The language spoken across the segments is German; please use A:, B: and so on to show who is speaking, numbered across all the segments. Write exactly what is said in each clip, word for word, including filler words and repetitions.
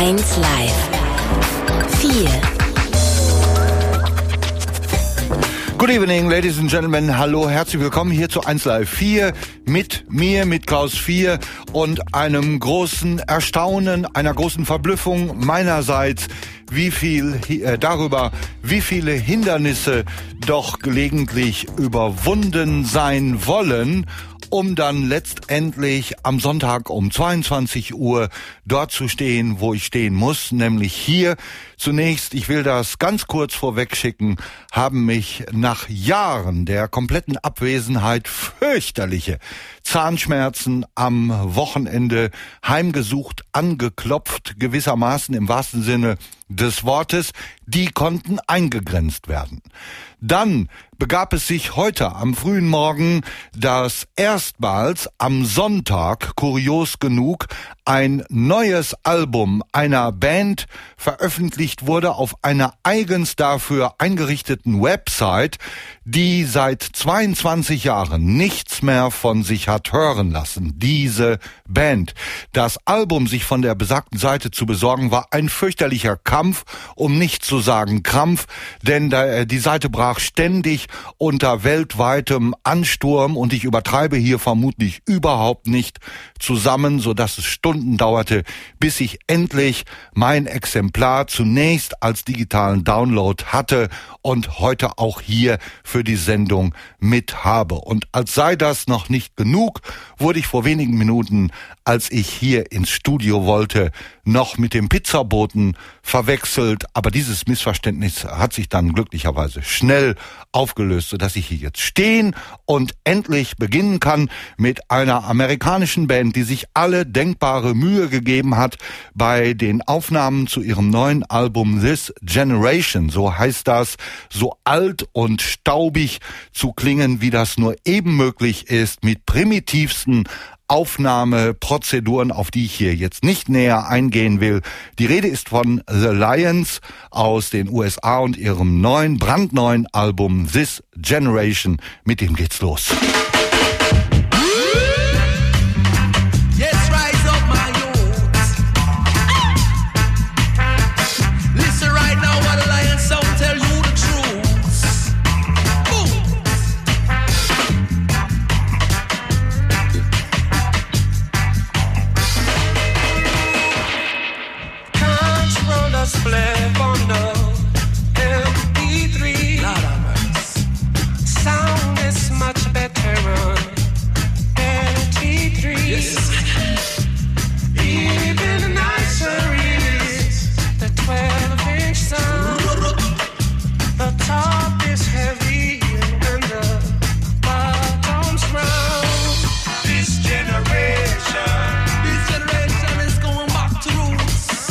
A: eins Live. vier.
B: Good evening, ladies and gentlemen. Hallo, herzlich willkommen hier zu eins Live vier mit mir, mit Klaus vier und einem großen Erstaunen, einer großen Verblüffung meinerseits, wie viel äh, darüber, wie viele Hindernisse doch gelegentlich überwunden sein wollen, um dann letztendlich am Sonntag um zweiundzwanzig Uhr dort zu stehen, wo ich stehen muss, nämlich hier. Zunächst, ich will das ganz kurz vorweg schicken, haben mich nach Jahren der kompletten Abwesenheit fürchterliche Zahnschmerzen am Wochenende heimgesucht, angeklopft, gewissermaßen im wahrsten Sinne des Wortes. Die konnten eingegrenzt werden. Dann begab es sich heute am frühen Morgen, dass erstmals am Sonntag, kurios genug, ein neues Album einer Band veröffentlicht wurde auf einer eigens dafür eingerichteten Website, die seit zweiundzwanzig Jahren nichts mehr von sich hat hören lassen. Diese Band. Das Album sich von der besagten Seite zu besorgen, war ein fürchterlicher Kampf, um nicht zu sagen Krampf, denn die Seite brach ständig unter weltweitem Ansturm und ich übertreibe hier vermutlich überhaupt nicht zusammen, sodass es Stunden dauerte, bis ich endlich mein Exemplar zunächst als digitalen Download hatte und heute auch hier für die Sendung mit habe. Und als sei das noch nicht genug, wurde ich vor wenigen Minuten, als ich hier ins Studio wollte, noch mit dem Pizzaboten verwechselt. Aber dieses Missverständnis hat sich dann glücklicherweise schnell aufgelöst, sodass ich hier jetzt stehen und endlich beginnen kann mit einer amerikanischen Band, die sich alle denkbare Mühe gegeben hat bei den Aufnahmen zu ihrem neuen Album This Generation. So heißt das, so alt und staubig zu klingen, wie das nur eben möglich ist, mit primitivsten Aufnahmeprozeduren, auf die ich hier jetzt nicht näher eingehen will. Die Rede ist von The Lions aus den U S A und ihrem neuen, brandneuen Album This Generation. Mit dem geht's los.
C: Flip on the M P three. Sound is much better on M P three. Yes. Even nicer is the twelve inch sound. The top is heavy and the bottom's round. This generation, this generation is going back to roots.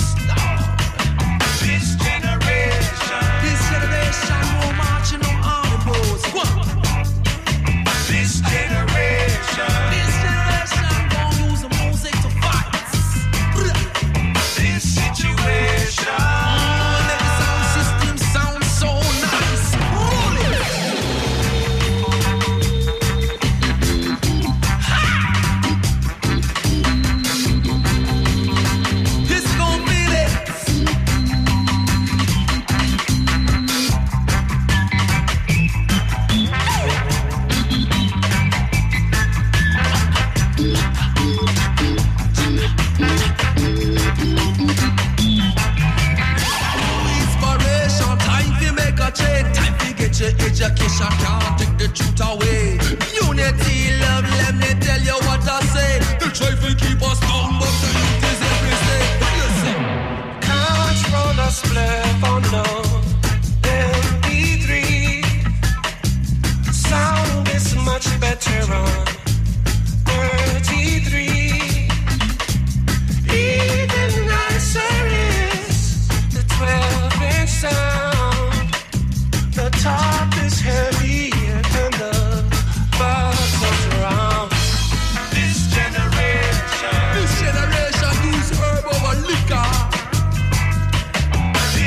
C: Education can't take the truth away. Unity, love, let me tell you what I say. They try to keep us down, but the youth is everything. Listen. Can't roll a split on the M P three. Sound is much better on thirty-three. Even nicer is the twelve inch sound. The top is heavy and the bottom's round. This generation, this generation use herb over liquor.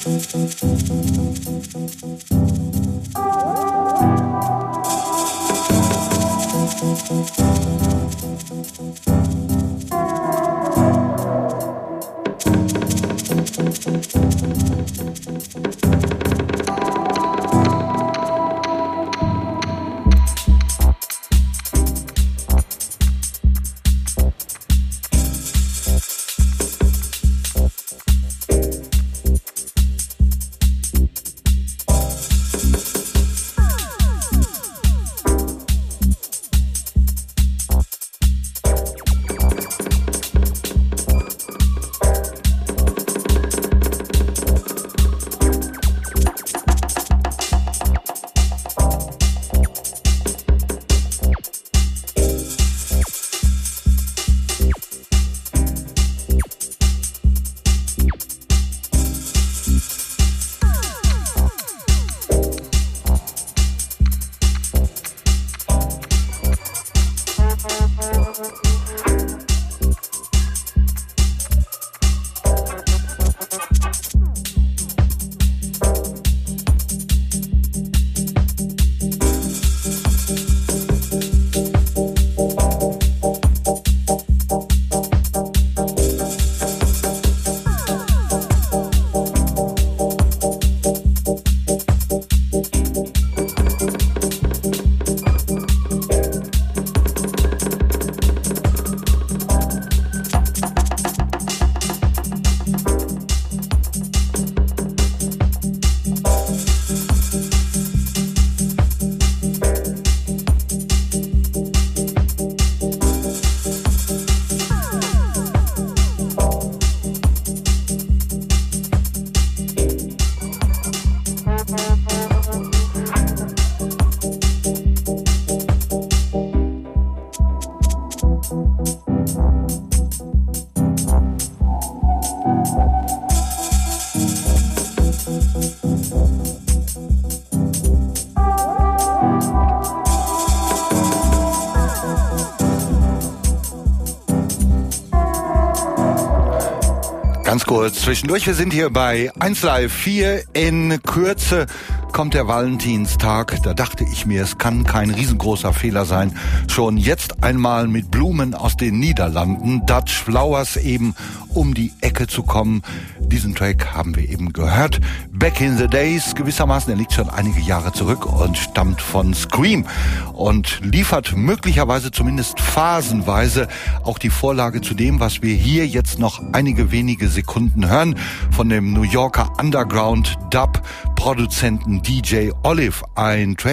B: Ganz kurz zwischendurch, wir sind hier bei eins Live vier. In Kürze kommt der Valentinstag. Da dachte ich mir, es kann kein riesengroßer Fehler sein, schon jetzt einmal mit Blumen aus den Niederlanden, Dutch Flowers, eben um die Ecke zu kommen. Diesen Track haben wir eben gehört. Back in the Days, gewissermaßen, er liegt schon einige Jahre zurück und stammt von Scream und liefert möglicherweise zumindest phasenweise auch die Vorlage zu dem, was wir hier jetzt noch einige wenige Sekunden hören von dem New Yorker Underground Dub Produzenten D J Olive, ein Track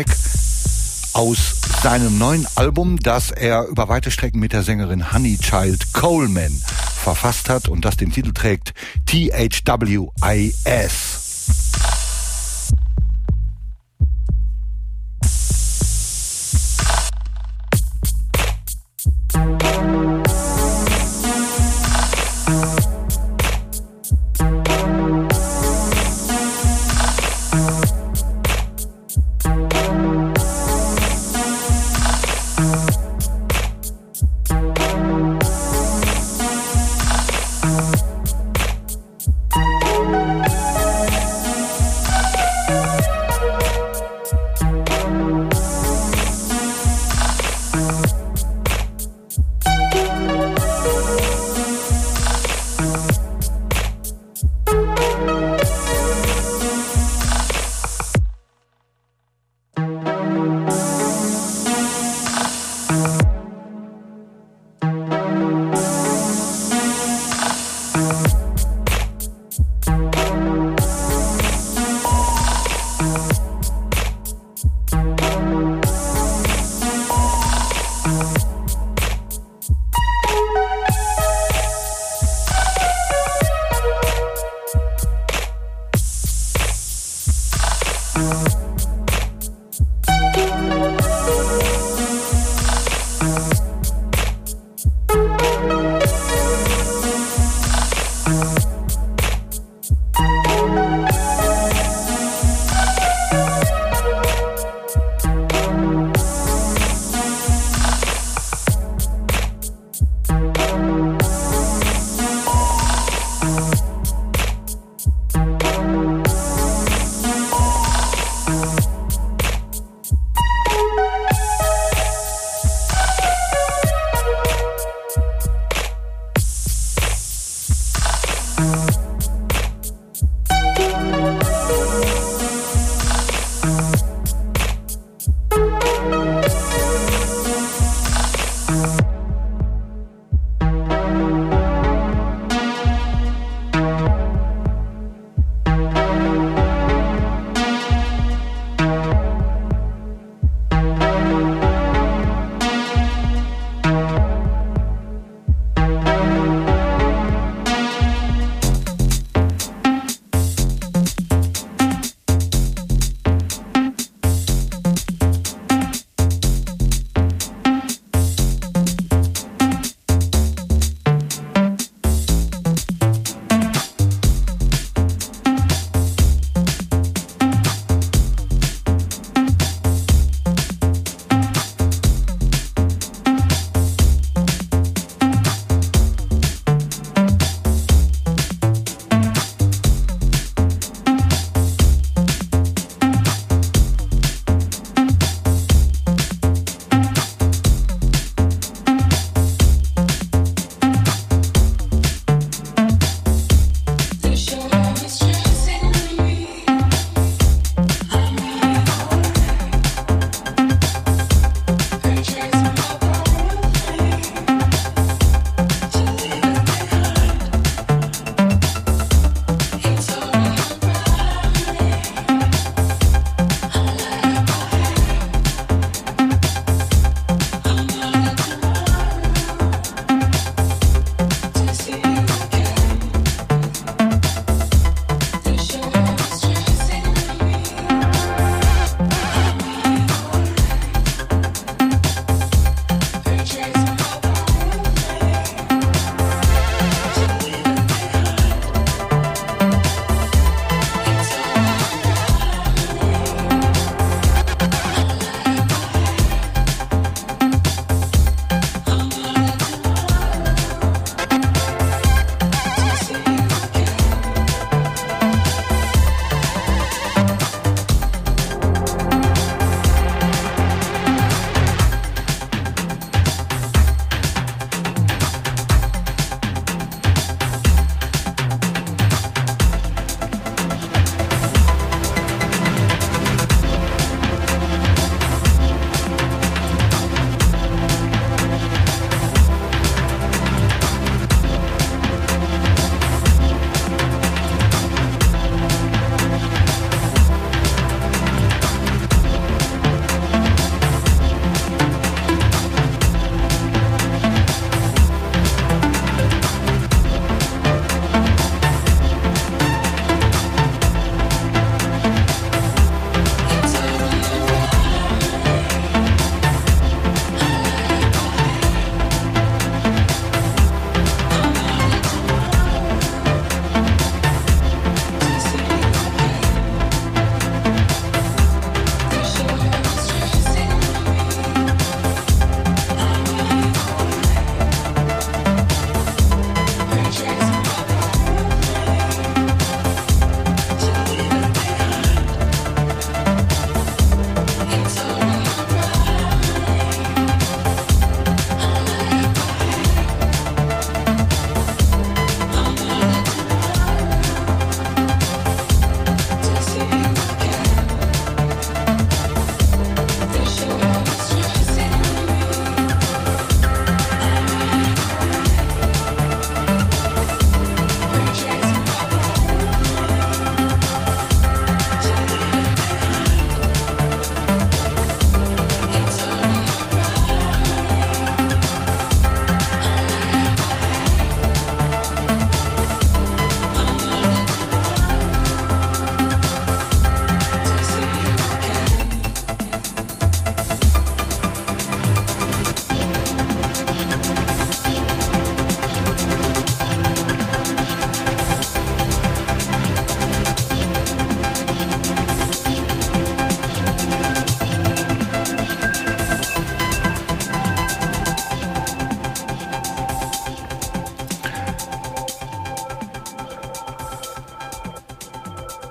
B: aus seinem neuen Album, das er über weite Strecken mit der Sängerin Honeychild Coleman verfasst hat und das den Titel trägt T H W I S.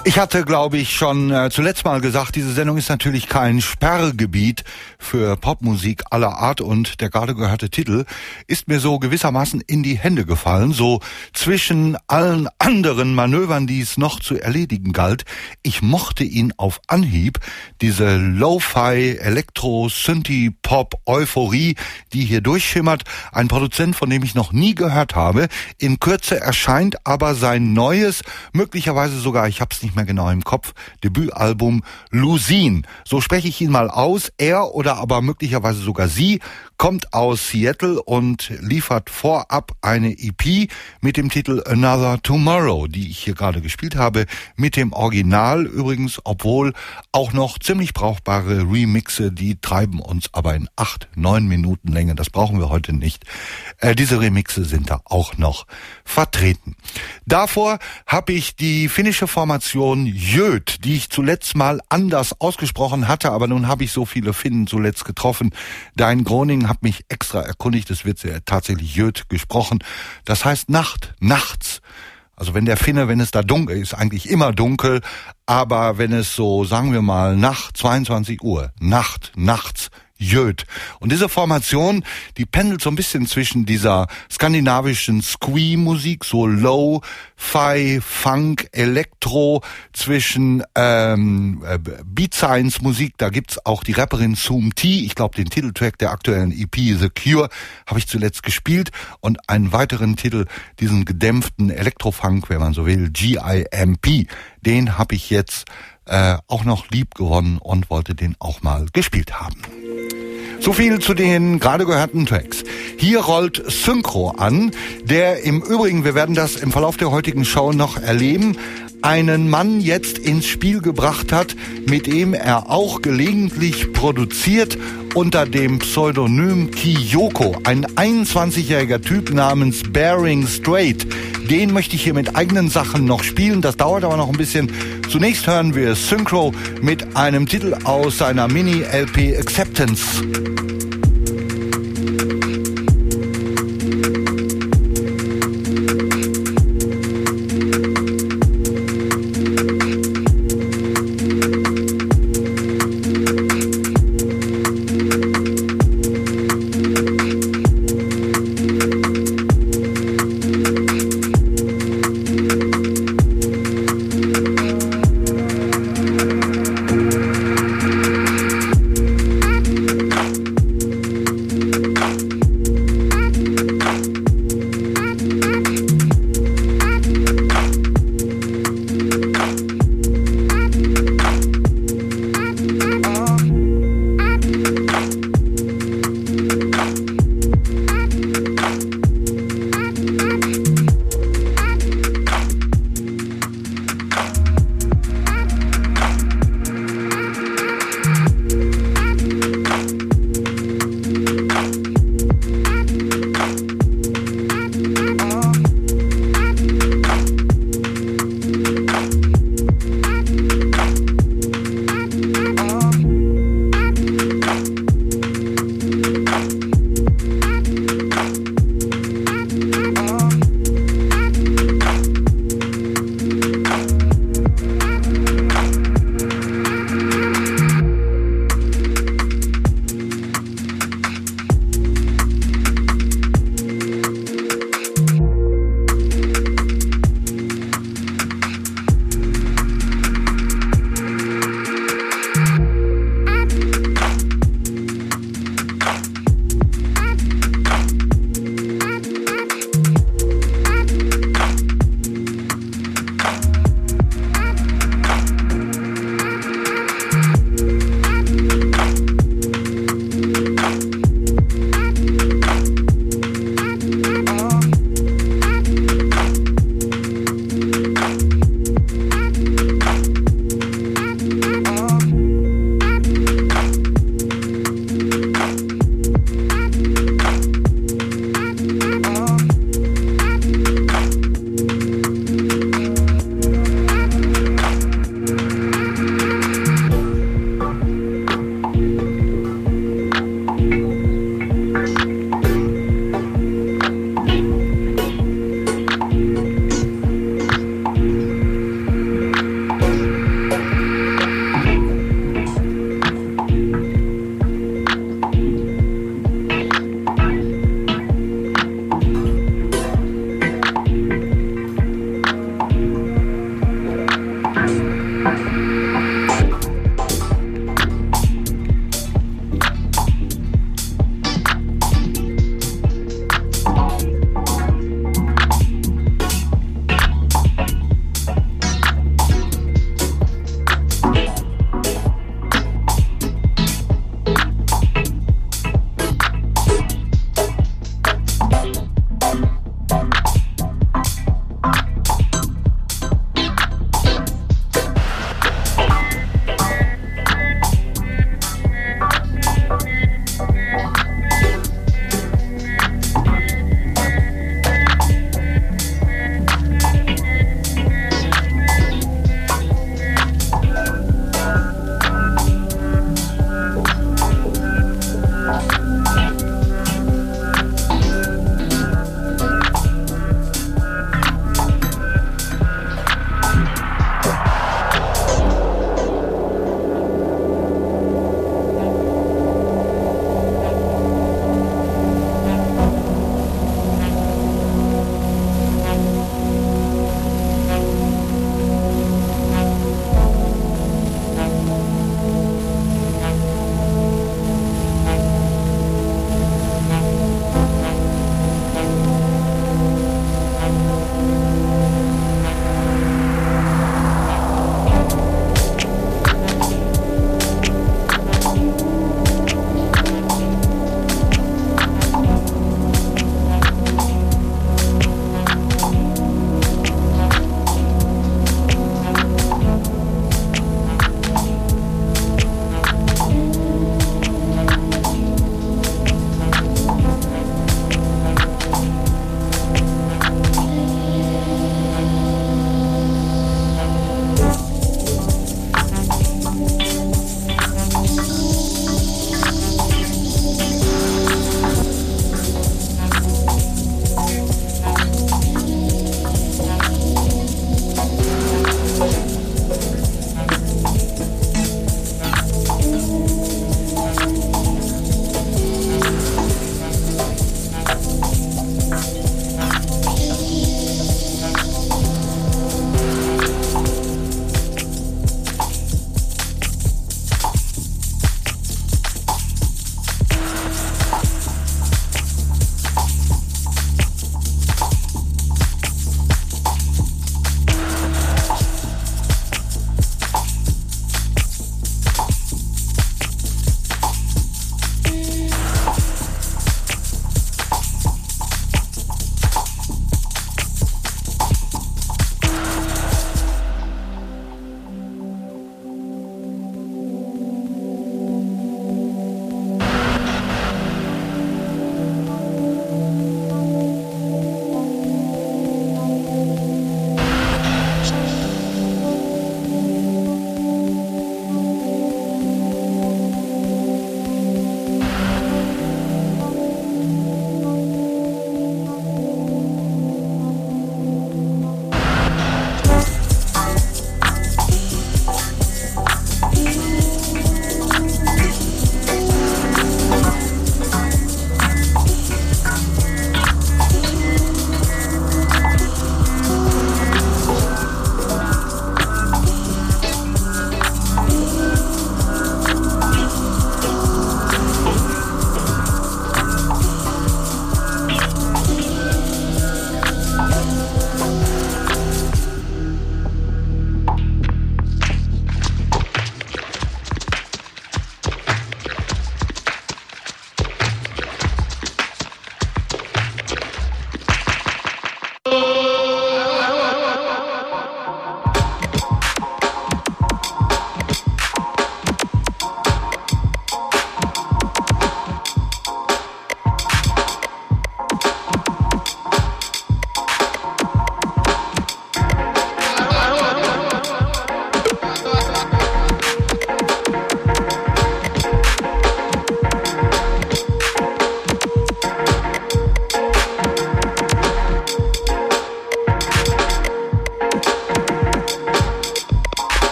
B: Ich hatte, glaube ich, schon äh, zuletzt mal gesagt, diese Sendung ist natürlich kein Sperrgebiet für Popmusik aller Art und der gerade gehörte Titel ist mir so gewissermaßen in die Hände gefallen, so zwischen allen anderen Manövern, die es noch zu erledigen galt. Ich mochte ihn auf Anhieb, diese Lo-Fi, Elektro, Synthie, Pop, Euphorie, die hier durchschimmert. Ein Produzent, von dem ich noch nie gehört habe. In Kürze erscheint aber sein neues, möglicherweise sogar, ich habe es nicht mehr genau im Kopf, Debütalbum Lucine. So spreche ich ihn mal aus. Er oder aber möglicherweise sogar sie kommt aus Seattle und liefert vorab eine E P mit dem Titel Another Tomorrow, die ich hier gerade gespielt habe, mit dem Original übrigens, obwohl auch noch ziemlich brauchbare Remixe, die treiben uns aber in acht, neun Minuten Länge, das brauchen wir heute nicht. Äh, diese Remixe sind da auch noch vertreten. Davor habe ich die finnische Formation Jöt, die ich zuletzt mal anders ausgesprochen hatte, aber nun habe ich so viele Finnen zuletzt getroffen. Dein Groningen hat mich extra erkundigt, es wird sehr tatsächlich Jöt gesprochen. Das heißt Nacht, nachts. Also wenn der Finne, wenn es da dunkel ist, eigentlich immer dunkel, aber wenn es so, sagen wir mal, nach zweiundzwanzig Uhr, Nacht, nachts, Jöt. Und diese Formation, die pendelt so ein bisschen zwischen dieser skandinavischen Squee-Musik, so Low-Fi, Funk, Elektro, zwischen ähm, Beat Science Musik, da gibt's auch die Rapperin Zoom T, ich glaube den Titeltrack der aktuellen E P The Cure habe ich zuletzt gespielt und einen weiteren Titel, diesen gedämpften Elektrofunk, wenn man so will, G I M P, den habe ich jetzt äh, auch noch lieb gewonnen und wollte den auch mal gespielt haben. So viel zu den gerade gehörten Tracks. Hier rollt Synchro an, der im Übrigen, wir werden das im Verlauf der heutigen Show noch erleben, einen Mann jetzt ins Spiel gebracht hat, mit dem er auch gelegentlich produziert unter dem Pseudonym Kyoko, ein einundzwanzigjähriger Typ namens Bearing Straight. Den möchte ich hier mit eigenen Sachen noch spielen, das dauert aber noch ein bisschen. Zunächst hören wir Synchro mit einem Titel aus seiner Mini-L P Acceptance.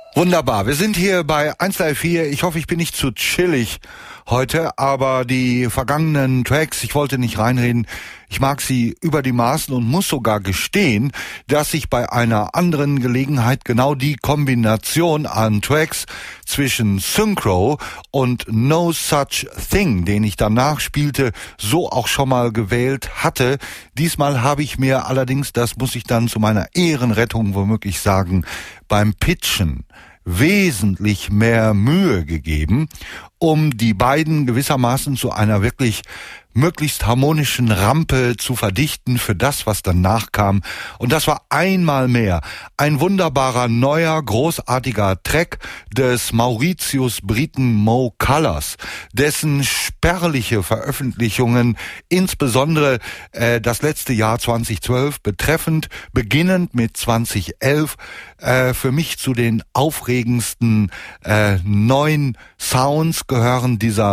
B: Wunderbar, wir sind hier bei eins Live vier. Ich hoffe, ich bin nicht zu chillig heute, aber die vergangenen Tracks, ich wollte nicht reinreden, ich mag sie über die Maßen und muss sogar gestehen, dass ich bei einer anderen Gelegenheit genau die Kombination an Tracks zwischen Synchro und No Such Thing, den ich danach spielte, so auch schon mal gewählt hatte. Diesmal habe ich mir allerdings, das muss ich dann zu meiner Ehrenrettung womöglich sagen, beim Pitchen wesentlich mehr Mühe gegeben, um die beiden gewissermaßen zu einer wirklich möglichst harmonischen Rampe zu verdichten für das, was danach kam. Und das war einmal mehr ein wunderbarer, neuer, großartiger Track des Mauritius-Briten Mo Colors, dessen spärliche Veröffentlichungen, insbesondere äh, das letzte Jahr zweitausendzwölf betreffend, beginnend mit zweitausendelf, äh, für mich zu den aufregendsten äh, neuen Sounds gehören. Dieser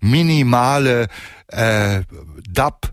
B: minimale äh, Dub,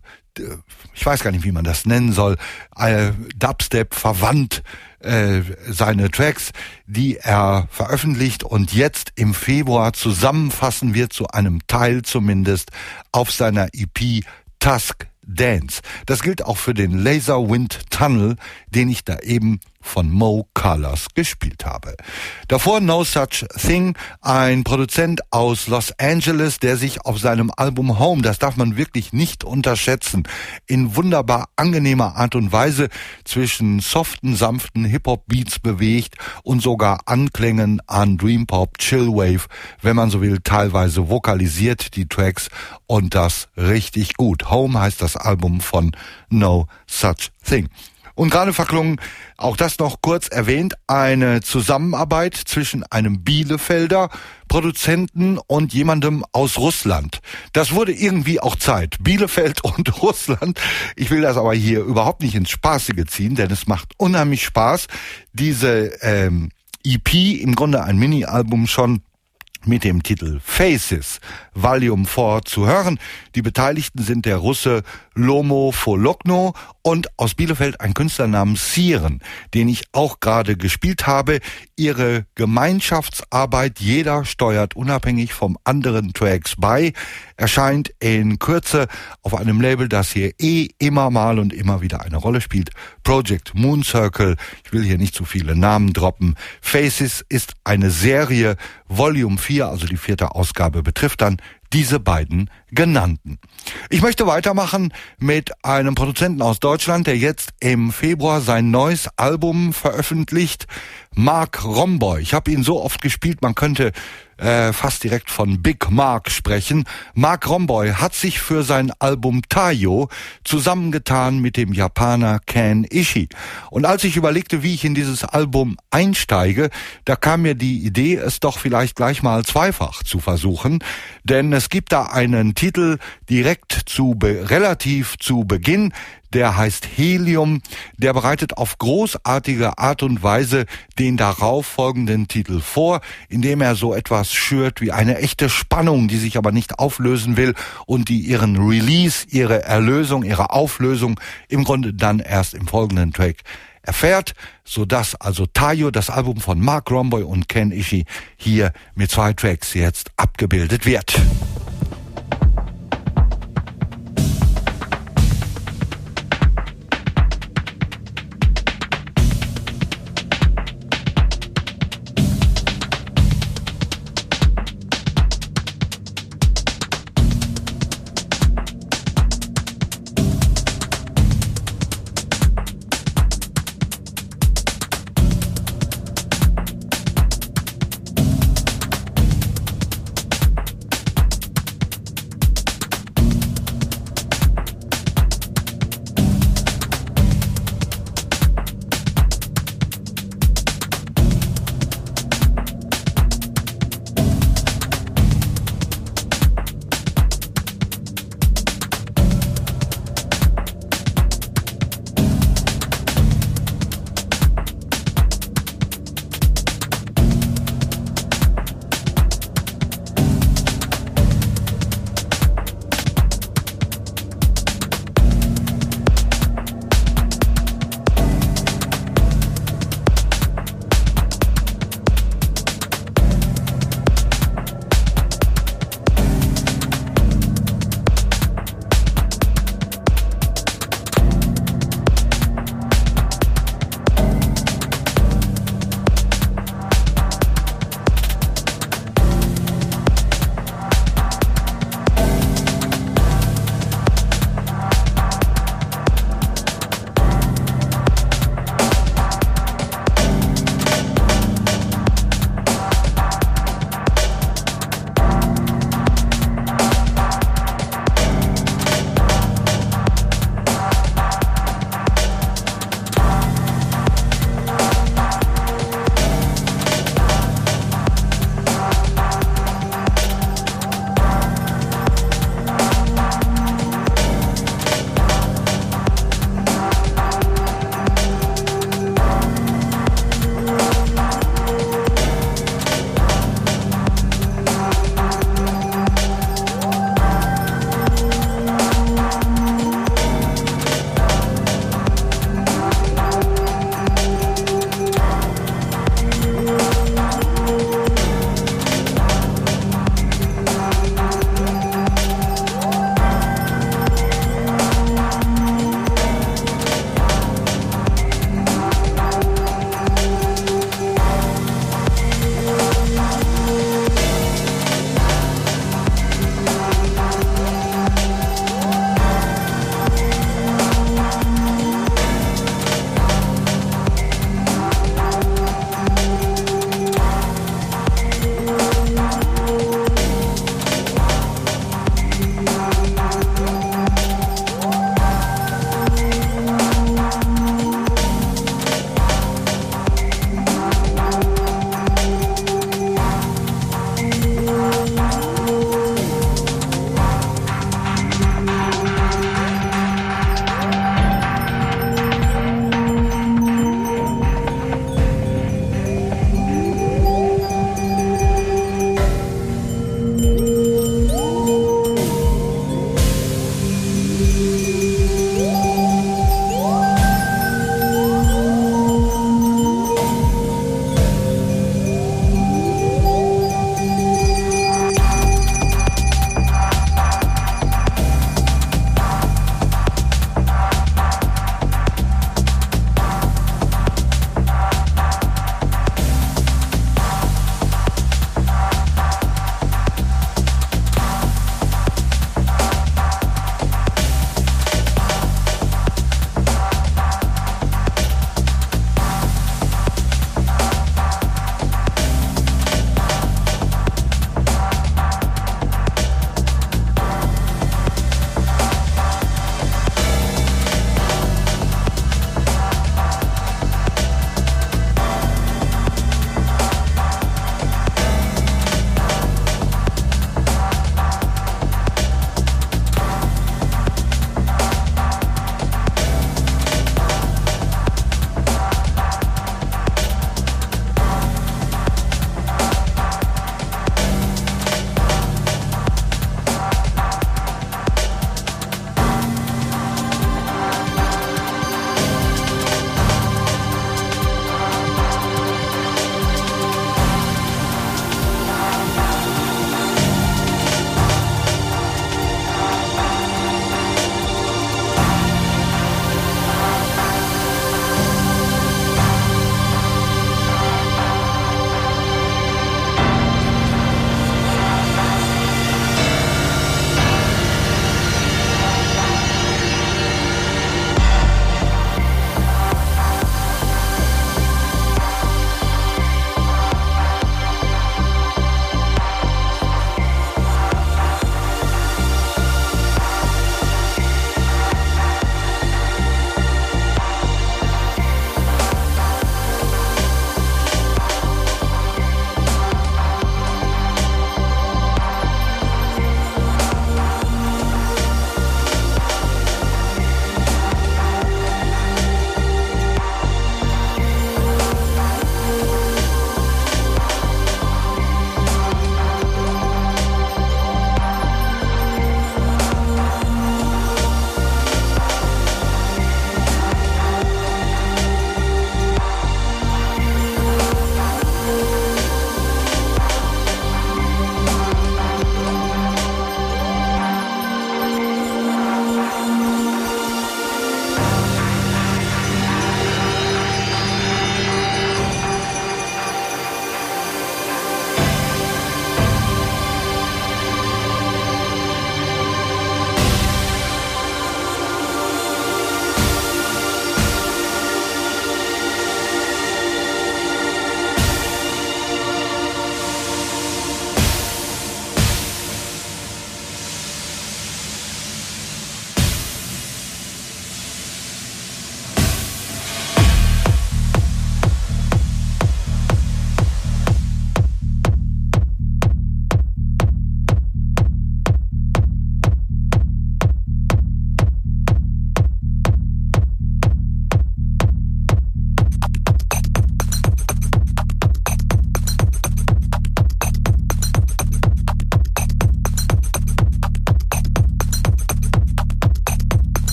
B: ich weiß gar nicht, wie man das nennen soll, äh, Dubstep verwandt äh, seine Tracks, die er veröffentlicht und jetzt im Februar zusammenfassen wird, zu einem Teil zumindest, auf seiner E P Tusk Dance. Das gilt auch für den Laser Wind Tunnel, den ich da eben von Mo Colors gespielt habe. Davor No Such Thing, ein Produzent aus Los Angeles, der sich auf seinem Album Home, das darf man wirklich nicht unterschätzen, in wunderbar angenehmer Art und Weise zwischen soften, sanften Hip-Hop-Beats bewegt und sogar Anklängen an Dream-Pop, Chillwave, wenn man so will, teilweise vokalisiert die Tracks und das richtig gut. Home heißt das Album von No Such Thing. Und gerade verklungen, auch das noch kurz erwähnt, eine Zusammenarbeit zwischen einem Bielefelder Produzenten und jemandem aus Russland. Das wurde irgendwie auch Zeit. Bielefeld und Russland. Ich will das aber hier überhaupt nicht ins Spaßige ziehen, denn es macht unheimlich Spaß, diese ähm, E P, im Grunde ein Mini-Album schon, mit dem Titel Faces Volume vier zu hören. Die Beteiligten sind der Russe Lomo Folokno und aus Bielefeld ein Künstler namens Siren, den ich auch gerade gespielt habe. Ihre Gemeinschaftsarbeit, jeder steuert unabhängig vom anderen Tracks bei, erscheint in Kürze auf einem Label, das hier eh immer mal und immer wieder eine Rolle spielt. Project Moon Circle. Ich will hier nicht zu viele Namen droppen. Faces ist eine Serie, Volume vier, also die vierte Ausgabe, betrifft dann diese beiden genannten. Ich möchte weitermachen mit einem Produzenten aus Deutschland, der jetzt im Februar sein neues Album veröffentlicht, Mark Romboy. Ich habe ihn so oft gespielt, man könnte äh, fast direkt von Big Mark sprechen. Mark Romboy hat sich für sein Album Tayo zusammengetan mit dem Japaner Ken Ishii. Und als ich überlegte, wie ich in dieses Album einsteige, da kam mir die Idee, es doch vielleicht gleich mal zweifach zu versuchen, denn es gibt da einen Titel direkt zu be- relativ zu Beginn, der heißt Helium, der bereitet auf großartige Art und Weise den darauf folgenden Titel vor, indem er so etwas schürt wie eine echte Spannung, die sich aber nicht auflösen will und die ihren Release, ihre Erlösung, ihre Auflösung im Grunde dann erst im folgenden Track erfährt, sodass also Tayo, das Album von Mark Romboy und Ken Ishii, hier mit zwei Tracks jetzt abgebildet wird.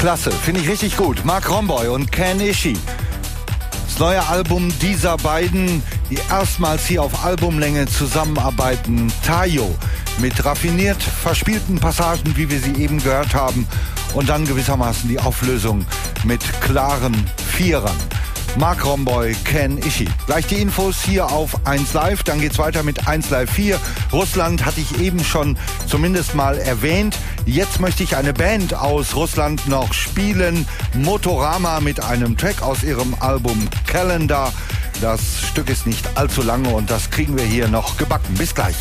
B: Klasse, finde ich richtig gut. Mark Romboy und Ken Ishii. Das neue Album dieser beiden, die erstmals hier auf Albumlänge zusammenarbeiten. Tayo mit raffiniert verspielten Passagen, wie wir sie eben gehört haben. Und dann gewissermaßen die Auflösung mit klaren Vierern. Mark Romboy, Ken Ishii. Gleich die Infos hier auf eins Live, dann geht's weiter mit eins Live vier. Russland hatte ich eben schon zumindest mal erwähnt. Jetzt möchte ich eine Band aus Russland noch spielen. Motorama mit einem Track aus ihrem Album Calendar. Das Stück ist nicht allzu lange und das kriegen wir hier noch gebacken. Bis gleich.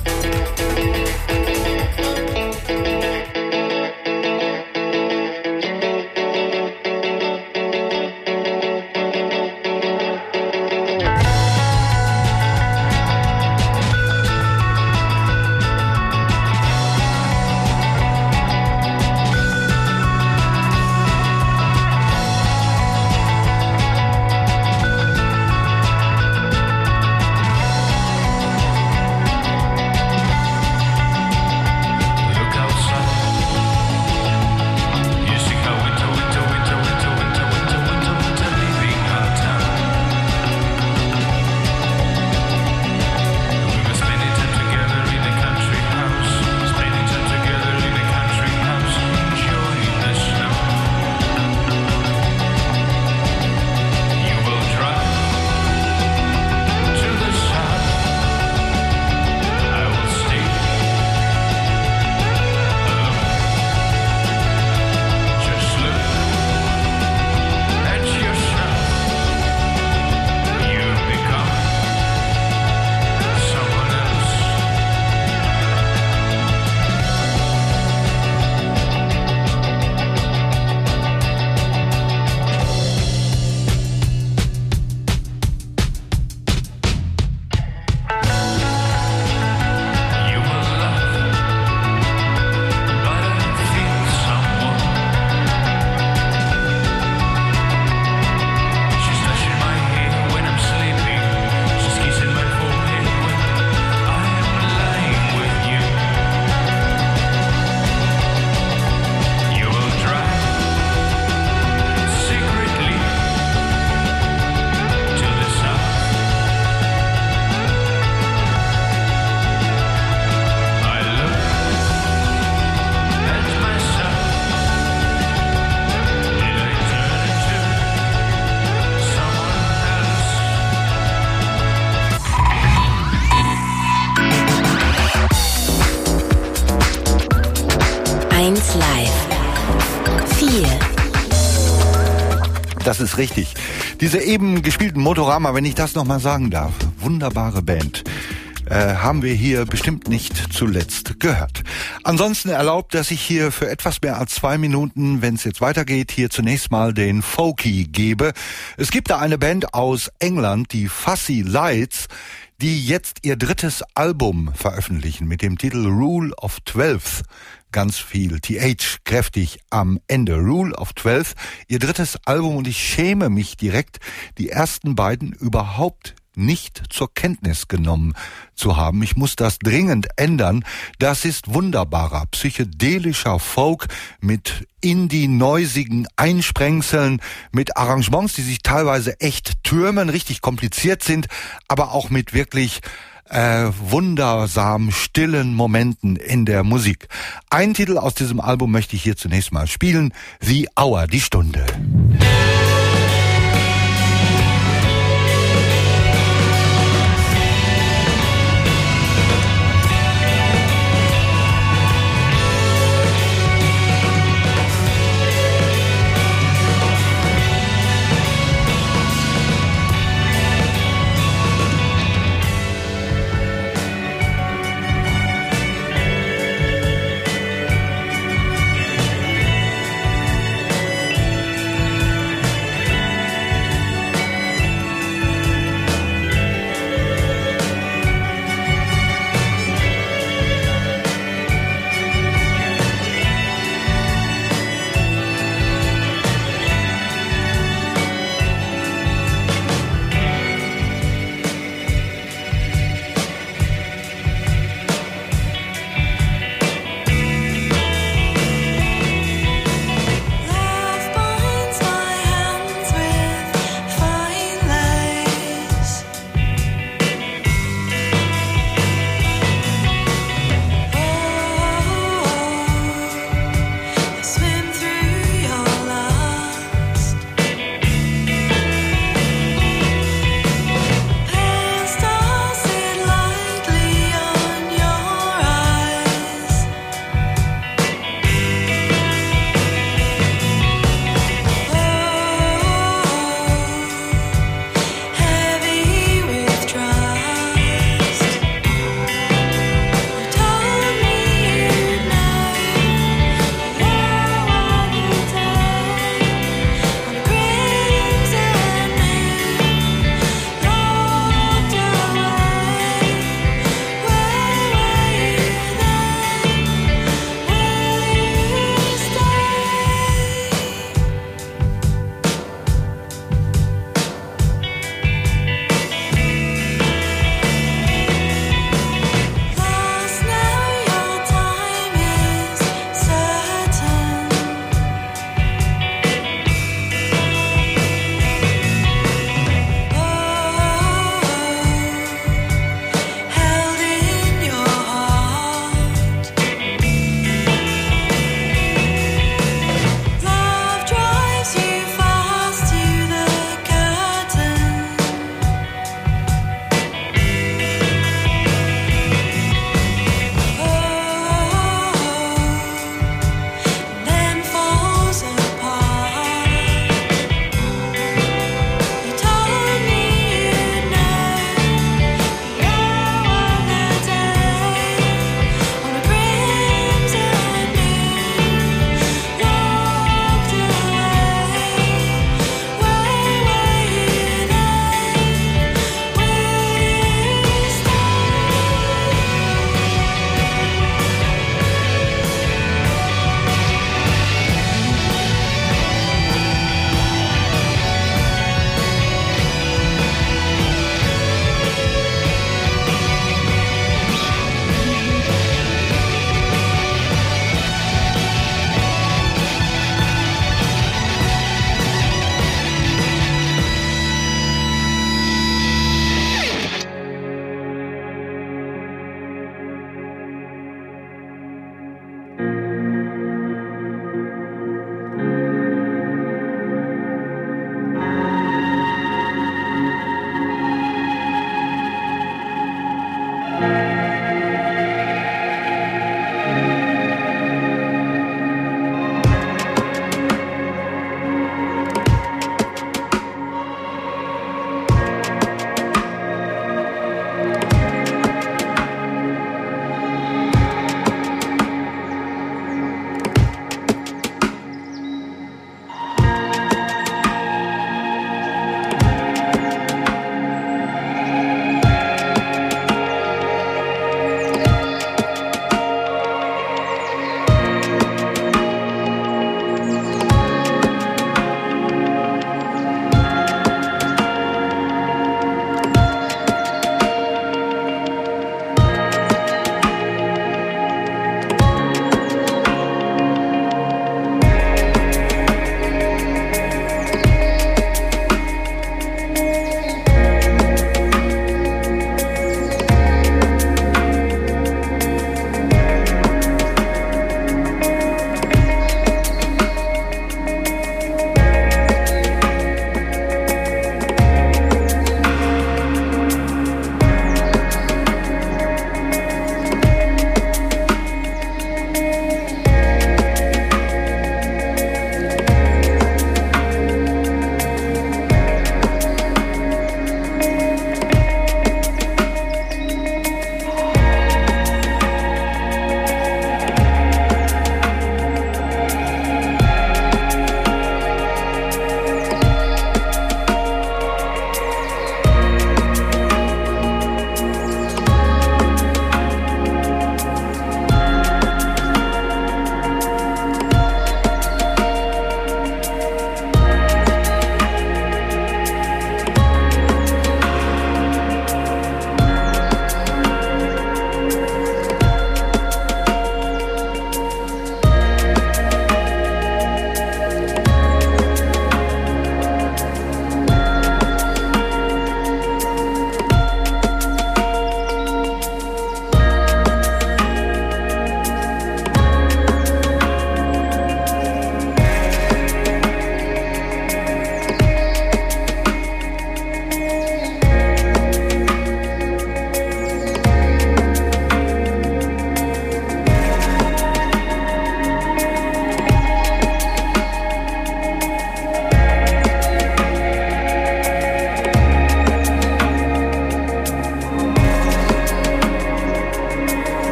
A: eins Live vier.
B: Das ist richtig. Diese eben gespielten Motorama, wenn ich das nochmal sagen darf, wunderbare Band, äh, haben wir hier bestimmt nicht zuletzt gehört. Ansonsten erlaubt, dass ich hier für etwas mehr als zwei Minuten, wenn es jetzt weitergeht, hier zunächst mal den Folky gebe. Es gibt da eine Band aus England, die Fussy Lights, die jetzt ihr drittes Album veröffentlichen mit dem Titel Rule of Twelve. Ganz viel T H kräftig am Ende. Rule of Twelve, ihr drittes Album, und ich schäme mich direkt, die ersten beiden überhaupt nicht zur Kenntnis genommen zu haben. Ich muss das dringend ändern. Das ist wunderbarer, psychedelischer Folk mit indie-neusigen Einsprengseln, mit Arrangements, die sich teilweise echt türmen, richtig kompliziert sind, aber auch mit wirklich äh, wundersam stillen Momenten in der Musik. Einen Titel aus diesem Album möchte ich hier zunächst mal spielen. The Hour, die Stunde.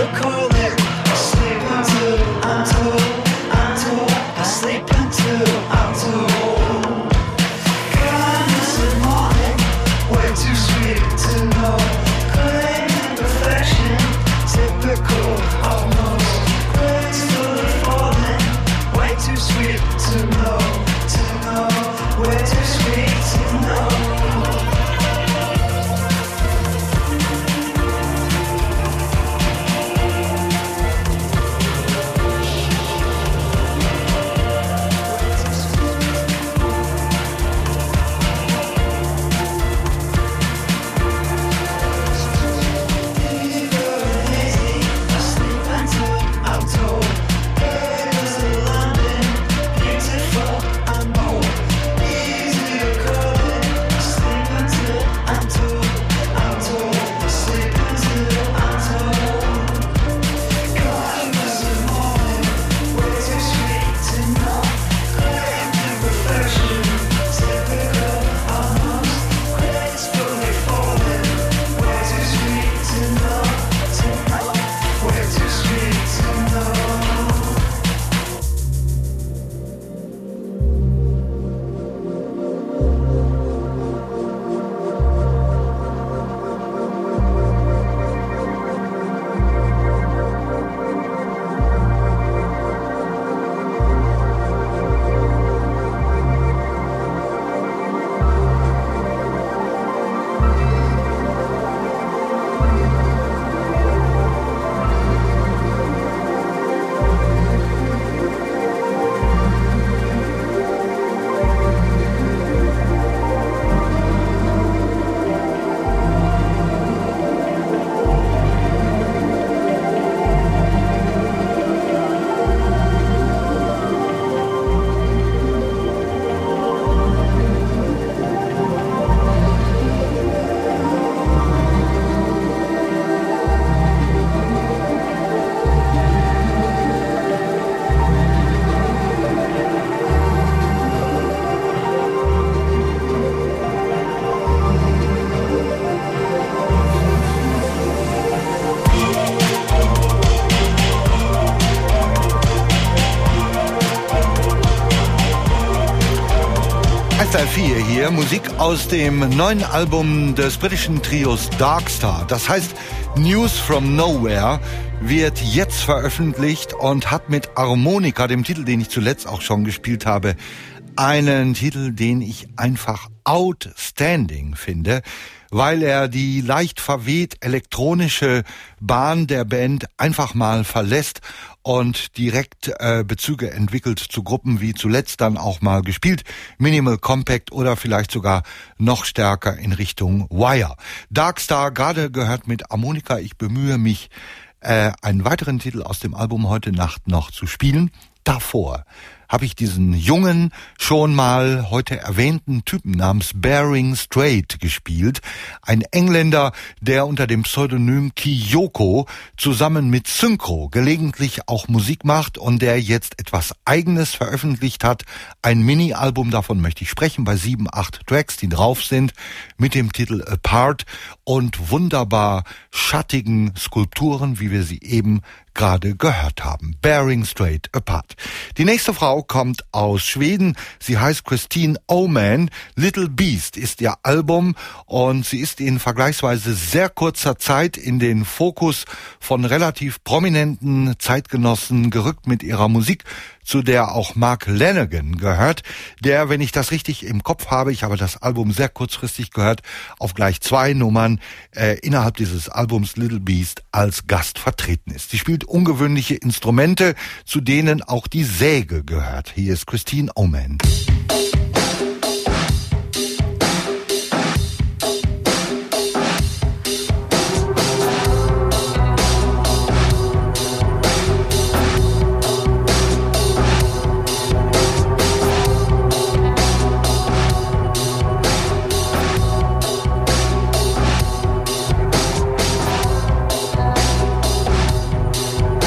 B: vier hier, Musik aus dem neuen Album des britischen Trios Darkstar. Das heißt, News from Nowhere wird jetzt veröffentlicht und hat mit Harmonica, dem Titel, den ich zuletzt auch schon gespielt habe, einen Titel, den ich einfach outstanding finde, weil er die leicht verweht elektronische Bahn der Band einfach mal verlässt und direkt äh, Bezüge entwickelt zu Gruppen wie zuletzt dann auch mal gespielt, Minimal Compact oder vielleicht sogar noch stärker in Richtung Wire. Darkstar gerade gehört mit Harmonica. Ich bemühe mich, äh, einen weiteren Titel aus dem Album Heute Nacht noch zu spielen. Davor habe ich diesen jungen, schon mal heute erwähnten Typen namens Bearing Straight gespielt. Ein Engländer, der unter dem Pseudonym Kyoko zusammen mit Synchro gelegentlich auch Musik macht und der jetzt etwas Eigenes veröffentlicht hat. Ein Mini-Album, davon möchte ich sprechen, bei sieben, acht Tracks, die drauf sind, mit dem Titel Apart und wunderbar schattigen Skulpturen, wie wir sie eben gerade gehört haben. Bearing Straight Apart. Die nächste Frau kommt aus Schweden. Sie heißt Christine Oman. Little Beast ist ihr Album und sie ist in vergleichsweise sehr kurzer Zeit in den Fokus von relativ prominenten Zeitgenossen gerückt mit ihrer Musik, zu der auch Mark Lanegan gehört, der, wenn ich das richtig im Kopf habe, ich habe das Album sehr kurzfristig gehört, auf gleich zwei Nummern äh, innerhalb dieses Albums Little Beast als Gast vertreten ist. Sie spielt ungewöhnliche Instrumente, zu denen auch die Säge gehört. Hier ist Christine Oman.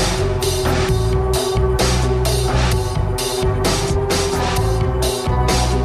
D: We'll be right back.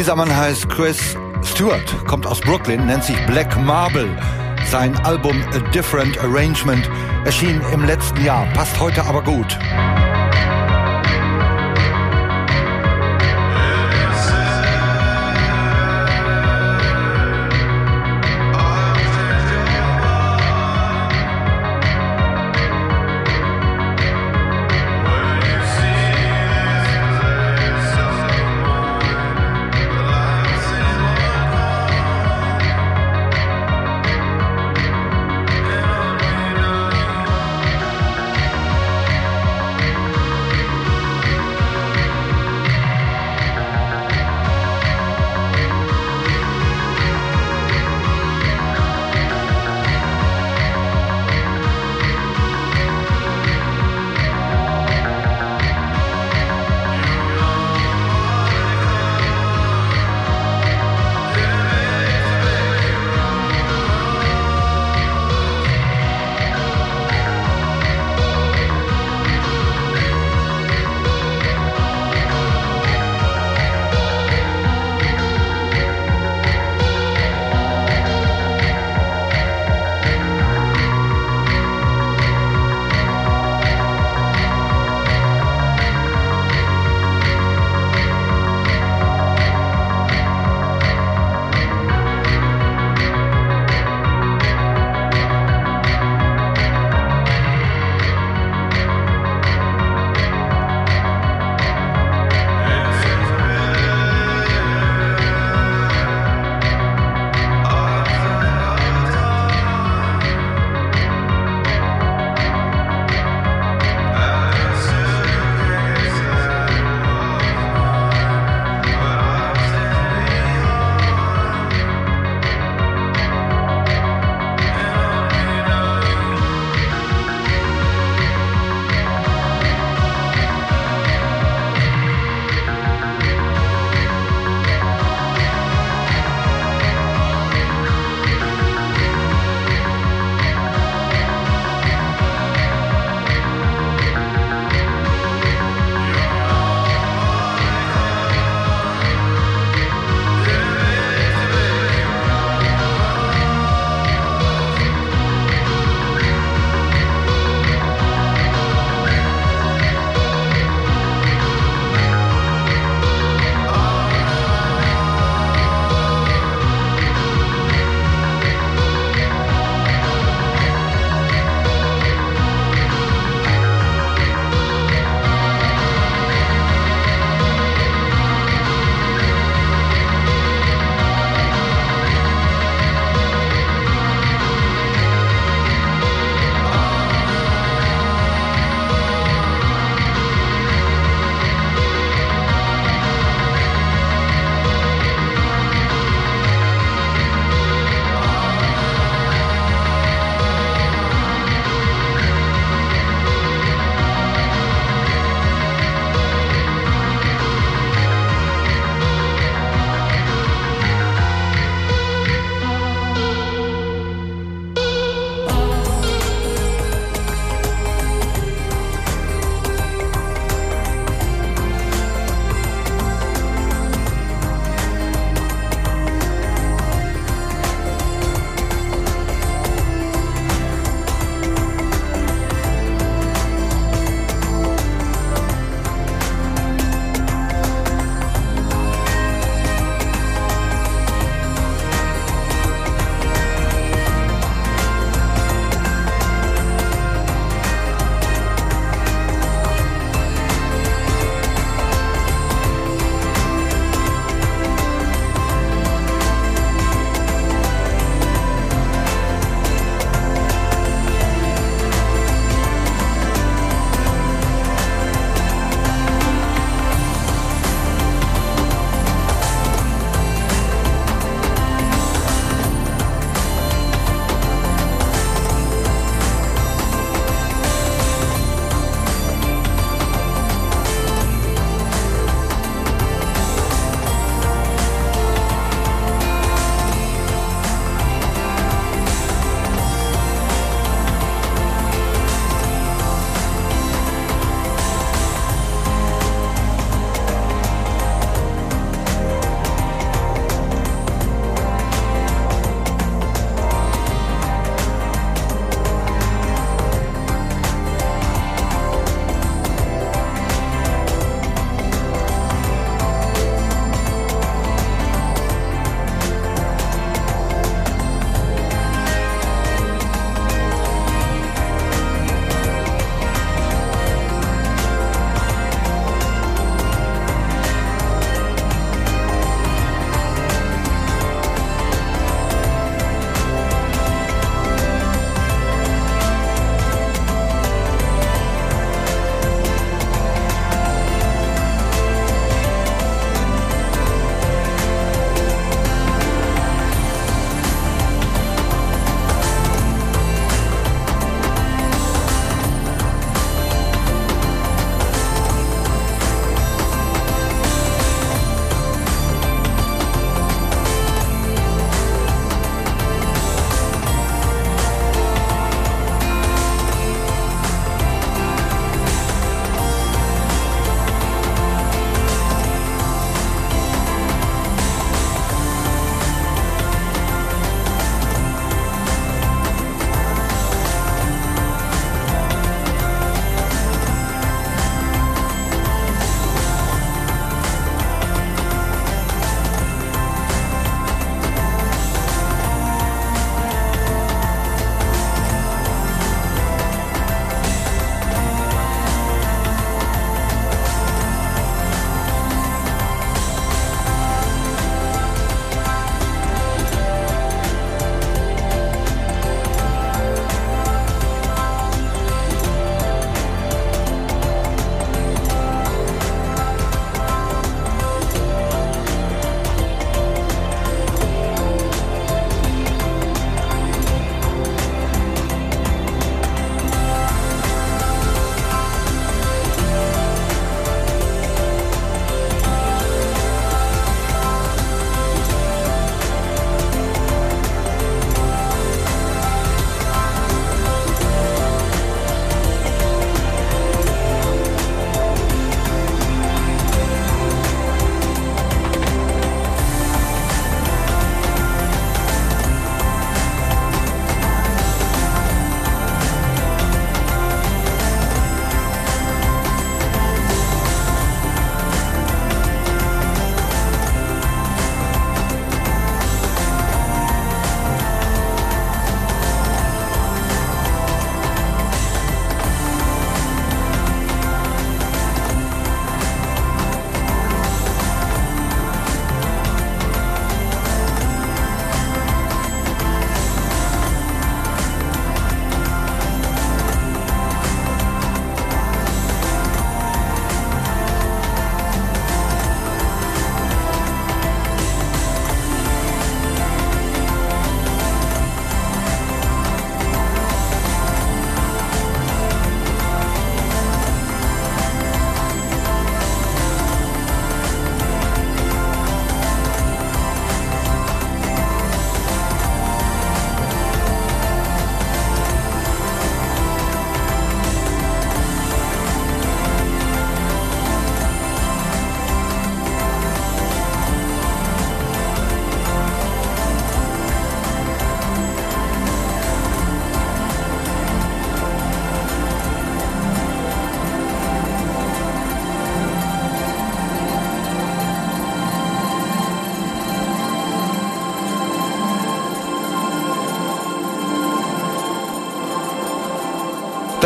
B: Dieser Mann heißt Chris Stewart, kommt aus Brooklyn, nennt sich Black Marble. Sein Album A Different Arrangement erschien im letzten Jahr, passt heute aber gut.
C: Thank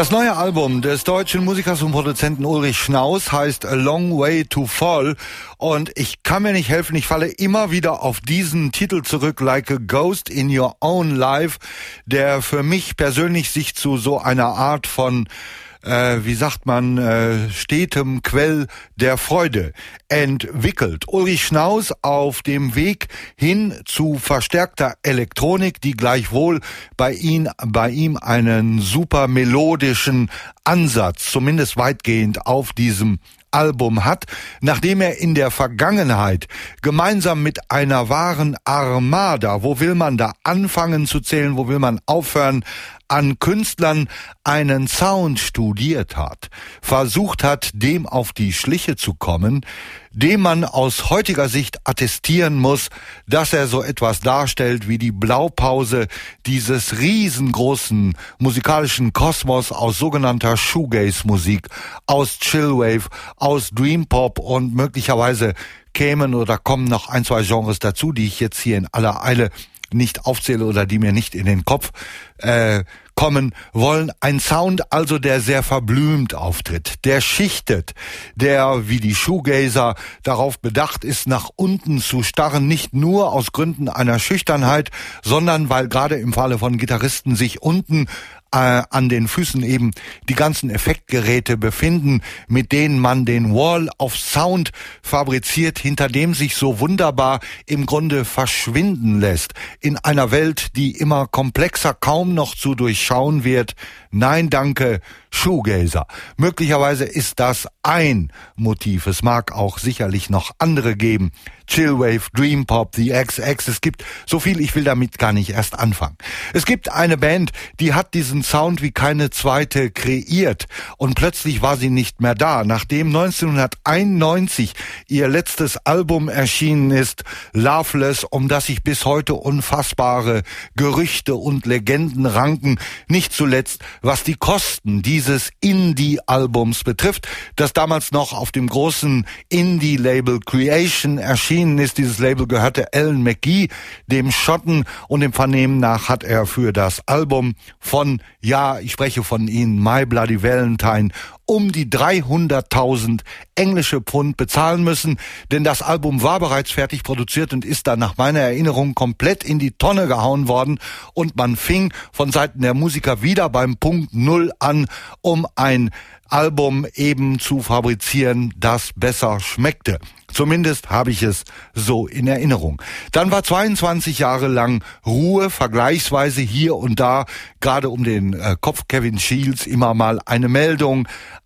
B: Das neue Album des deutschen Musikers und Produzenten Ulrich Schnaus heißt A Long Way to Fall und ich kann mir nicht helfen, ich falle immer wieder auf diesen Titel zurück, Like a Ghost in Your Own Life, der für mich persönlich sich zu so einer Art von Äh, wie sagt man, äh, stetem Quell der Freude entwickelt. Ulrich Schnaus auf dem Weg hin zu verstärkter Elektronik, die gleichwohl bei ihm, bei ihm einen super melodischen Ansatz, zumindest weitgehend auf diesem Album hat, nachdem er in der Vergangenheit gemeinsam mit einer wahren Armada, wo will man da anfangen zu zählen, wo will man aufhören, an Künstlern einen Sound studiert hat, versucht hat, dem auf die Schliche zu kommen, dem man aus heutiger Sicht attestieren muss, dass er so etwas darstellt wie die Blaupause dieses riesengroßen musikalischen Kosmos aus sogenannter Shoegaze-Musik, aus Chillwave, aus Dreampop und möglicherweise kämen oder kommen noch ein, zwei Genres dazu, die ich jetzt hier in aller Eile nicht aufzähle oder die mir nicht in den Kopf äh, kommen wollen. Ein Sound also, der sehr verblümt auftritt, der schichtet, der wie die Shoegazer darauf bedacht ist, nach unten zu starren, nicht nur aus Gründen einer Schüchternheit, sondern weil gerade im Falle von Gitarristen sich unten äh, an den Füßen eben die ganzen Effektgeräte befinden, mit denen man den Wall of Sound fabriziert, hinter dem sich so wunderbar im Grunde verschwinden lässt. In einer Welt, die immer komplexer, kaum noch zu durchschauen wird. Nein, danke, Shoegazer. Möglicherweise ist das ein Motiv. Es mag auch sicherlich noch andere geben. Chillwave, Dreampop, The X X. Es gibt so viel, ich will damit gar nicht erst anfangen. Es gibt eine Band, die hat diesen Sound wie keine zweite kreiert. Und plötzlich war sie nicht mehr da. Nachdem neunzehnhunderteinundneunzig ihr letztes Album erschienen ist, Loveless, um das sich bis heute unfassbare Gerüchte und Legenden ranken. Nicht zuletzt, was die Kosten dieses Indie-Albums betrifft, das damals noch auf dem großen Indie-Label Creation erschienen ist. Dieses Label gehörte Alan McGee, dem Schotten, und dem Vernehmen nach hat er für das Album von, ja, ich spreche von Ihnen, My Bloody Valentine, um die dreihunderttausend englische Pfund bezahlen müssen, denn das Album war bereits fertig produziert und ist dann nach meiner Erinnerung komplett in die Tonne gehauen worden und man fing von Seiten der Musiker wieder beim Punkt Null an, um ein Album eben zu fabrizieren, das besser schmeckte. Zumindest habe ich es so in Erinnerung. Dann war zweiundzwanzig Jahre lang Ruhe, vergleichsweise hier und da, gerade um den äh, Kopf Kevin Shields, immer mal eine Meldung,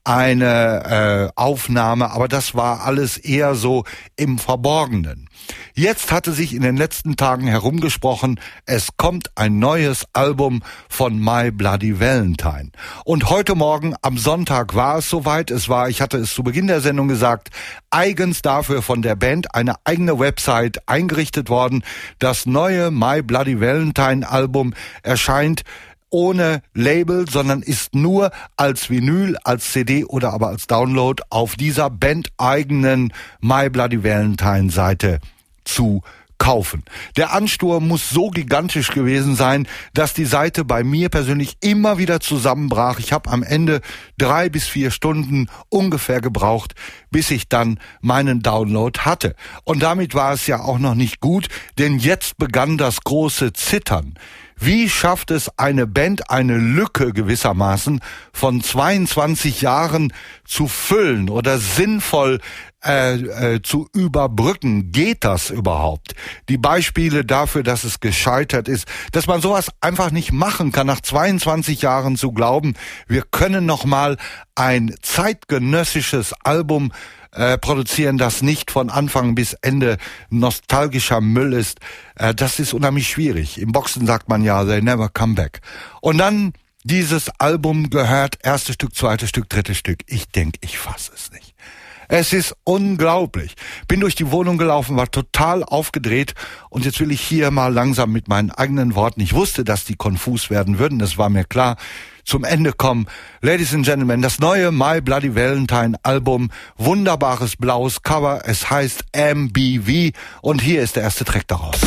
B: eine äh, Aufnahme, aber das war alles eher so im Verborgenen. Jetzt hatte sich in den letzten Tagen herumgesprochen, es kommt ein neues Album von My Bloody Valentine. Und heute Morgen am Sonntag war es soweit. Es war, ich hatte es zu Beginn der Sendung gesagt, eigens dafür von der Band eine eigene Website eingerichtet worden. Das neue My Bloody Valentine Album erscheint ohne Label, sondern ist nur als Vinyl, als C D oder aber als Download auf dieser bandeigenen My Bloody Valentine Seite zu kaufen. Der Ansturm muss so gigantisch gewesen sein, dass die Seite bei mir persönlich immer wieder zusammenbrach. Ich habe am Ende drei bis vier Stunden ungefähr gebraucht, bis ich dann meinen Download hatte. Und damit war es ja auch noch nicht gut, denn jetzt begann das große Zittern. Wie schafft es eine Band, eine Lücke gewissermaßen von zweiundzwanzig Jahren zu füllen oder sinnvoll äh, äh, zu überbrücken? Geht das überhaupt? Die Beispiele dafür, dass es gescheitert ist, dass man sowas einfach nicht machen kann, nach zweiundzwanzig Jahren zu glauben, wir können noch mal ein zeitgenössisches Album Äh, produzieren, das nicht von Anfang bis Ende nostalgischer Müll ist, äh, das ist unheimlich schwierig. Im Boxen sagt man ja, they never come back. Und dann dieses Album gehört, erstes Stück, zweites Stück, drittes Stück. Ich denke, ich fasse es nicht. Es ist unglaublich. Bin durch die Wohnung gelaufen, war total aufgedreht und jetzt will ich hier mal langsam mit meinen eigenen Worten, ich wusste, dass die konfus werden würden, das war mir klar, zum Ende kommen. Ladies and Gentlemen, das neue My Bloody Valentine Album, wunderbares blaues Cover, es heißt M B V und hier ist der erste Track daraus.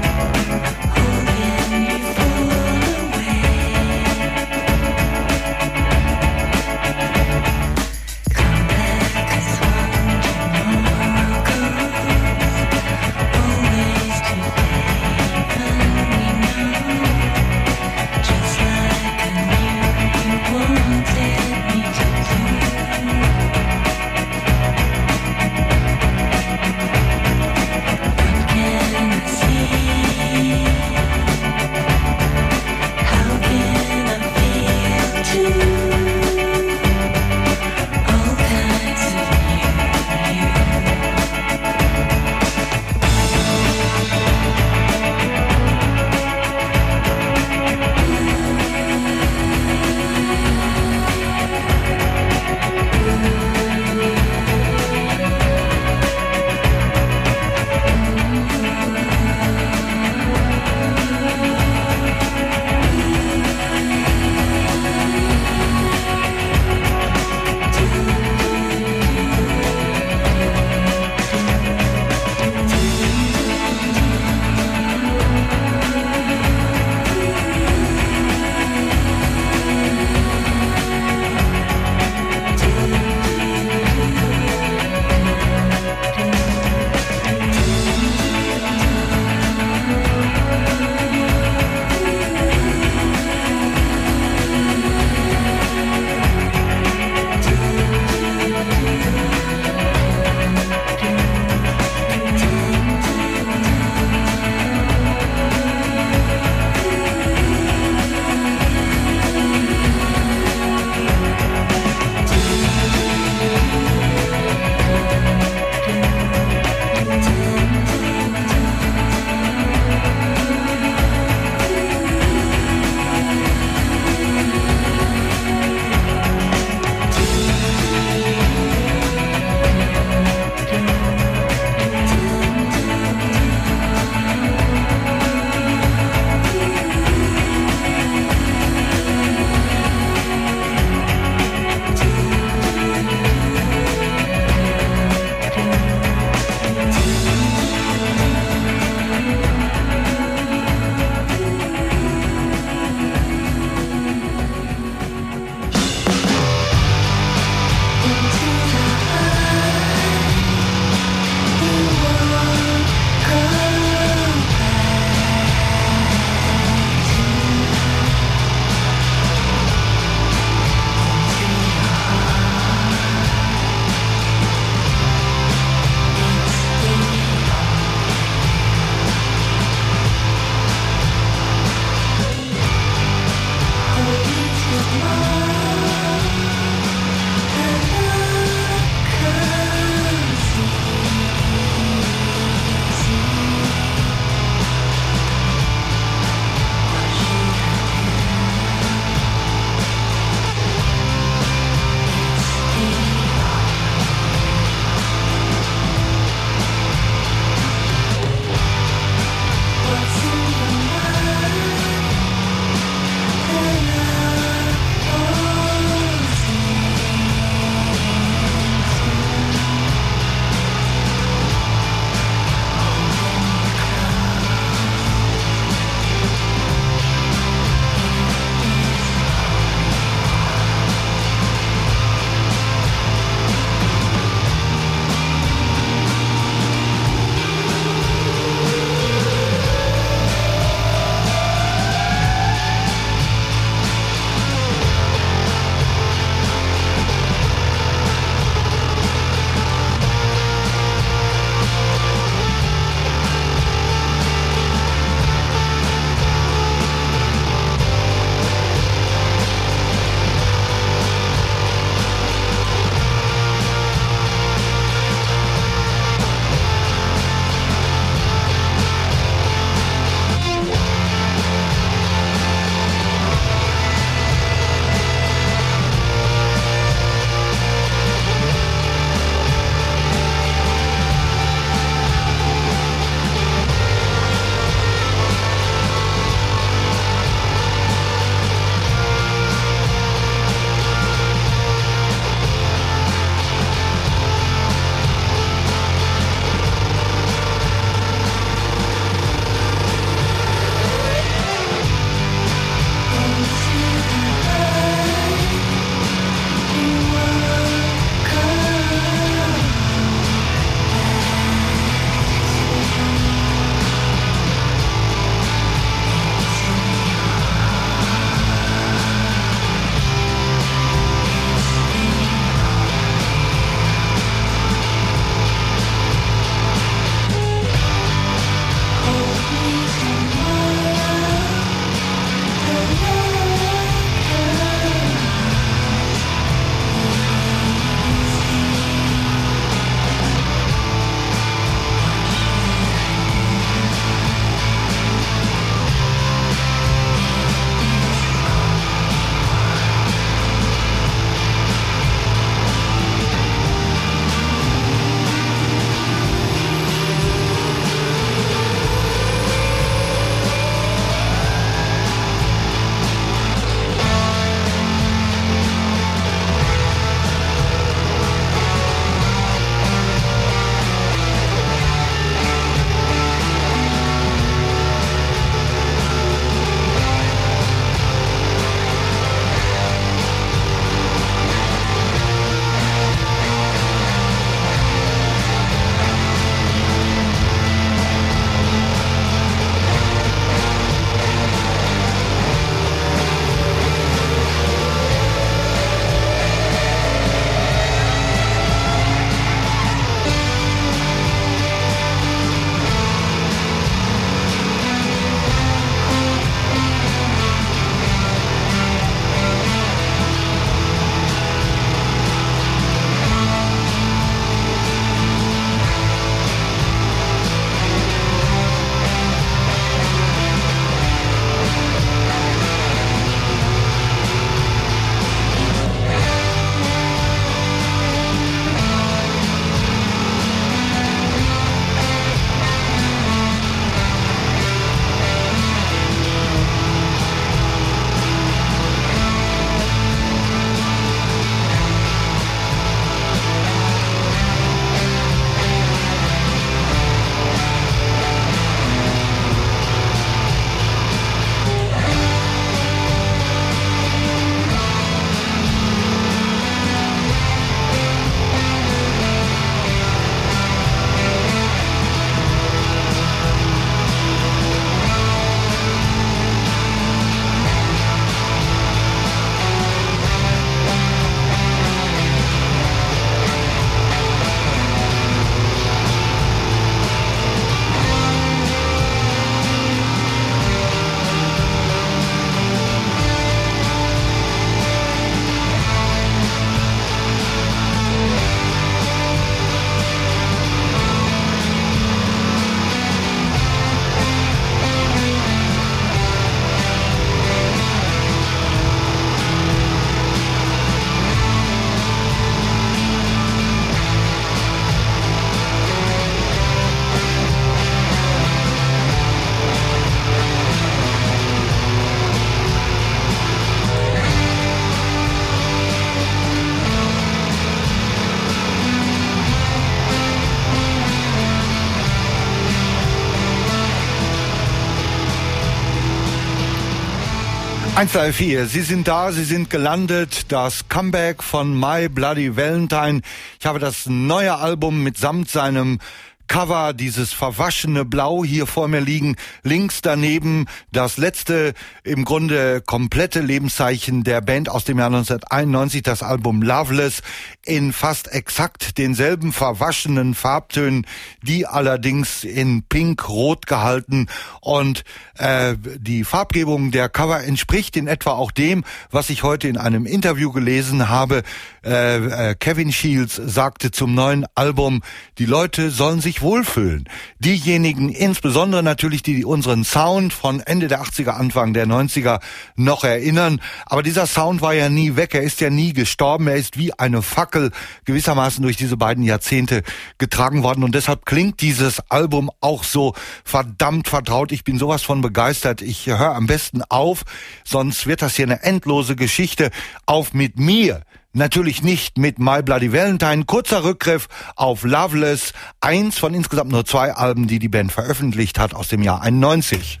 B: eins drei vier, Sie sind da, Sie sind gelandet, das Comeback von My Bloody Valentine. Ich habe das neue Album mitsamt seinem Cover, dieses verwaschene Blau hier vor mir liegen. Links daneben das letzte, im Grunde komplette Lebenszeichen der Band aus dem Jahr neunzehnhunderteinundneunzig, das Album Loveless, in fast exakt denselben verwaschenen Farbtönen, die allerdings in pink-rot gehalten. Und äh, die Farbgebung der Cover entspricht in etwa auch dem, was ich heute in einem Interview gelesen habe. Äh, äh, Kevin Shields sagte zum neuen Album, die Leute sollen sich wohlfühlen. Diejenigen, insbesondere natürlich, die unseren Sound von Ende der achtziger, Anfang der neunziger noch erinnern. Aber dieser Sound war ja nie weg, er ist ja nie gestorben, er ist wie eine Fackel gewissermaßen durch diese beiden Jahrzehnte getragen worden. Und deshalb klingt dieses Album auch so verdammt vertraut. Ich bin sowas von begeistert. Ich höre am besten auf, sonst wird das hier eine endlose Geschichte. Auf mit mir. Natürlich nicht mit My Bloody Valentine. Kurzer Rückgriff auf Loveless, eins von insgesamt nur zwei Alben, die die Band veröffentlicht hat, aus dem Jahr einundneunzig.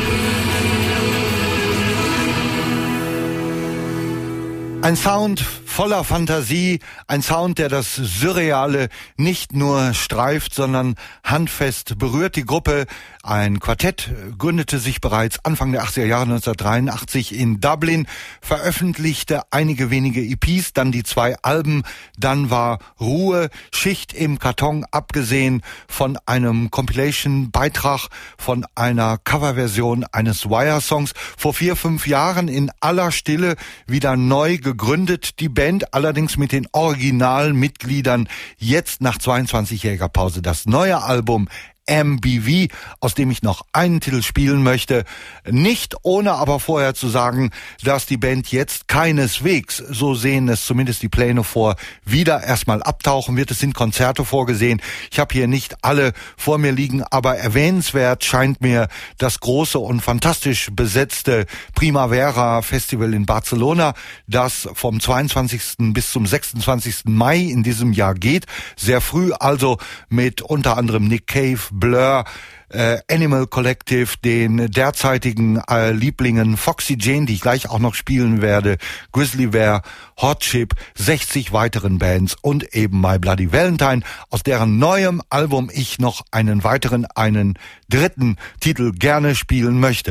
B: Ein Sound voller Fantasie, ein Sound, der das Surreale nicht nur streift, sondern handfest berührt. Die Gruppe, ein Quartett, gründete sich bereits Anfang der achtziger Jahre neunzehnhundertdreiundachtzig in Dublin, veröffentlichte einige wenige E Ps, dann die zwei Alben, dann war Ruhe, Schicht im Karton, abgesehen von einem Compilation-Beitrag, von einer Coverversion eines Wire-Songs. Vor vier, fünf Jahren in aller Stille wieder neu gegründet, die Band, allerdings mit den Originalmitgliedern. Jetzt nach zweiundzwanzigjähriger Pause das neue Album M B V, aus dem ich noch einen Titel spielen möchte. Nicht ohne aber vorher zu sagen, dass die Band jetzt keineswegs, so sehen es zumindest die Pläne vor, wieder erstmal abtauchen wird. Es sind Konzerte vorgesehen. Ich habe hier nicht alle vor mir liegen, aber erwähnenswert scheint mir das große und fantastisch besetzte Primavera Festival in Barcelona, das vom zweiundzwanzigsten bis zum sechsundzwanzigsten Mai in diesem Jahr geht. Sehr früh also mit unter anderem Nick Cave, Blur, äh, Animal Collective, den derzeitigen äh, Lieblingen Foxy Jane, die ich gleich auch noch spielen werde, Grizzly Bear, Hot Chip, sechzig weiteren Bands und eben My Bloody Valentine, aus deren neuem Album ich noch einen weiteren, einen dritten Titel gerne spielen möchte.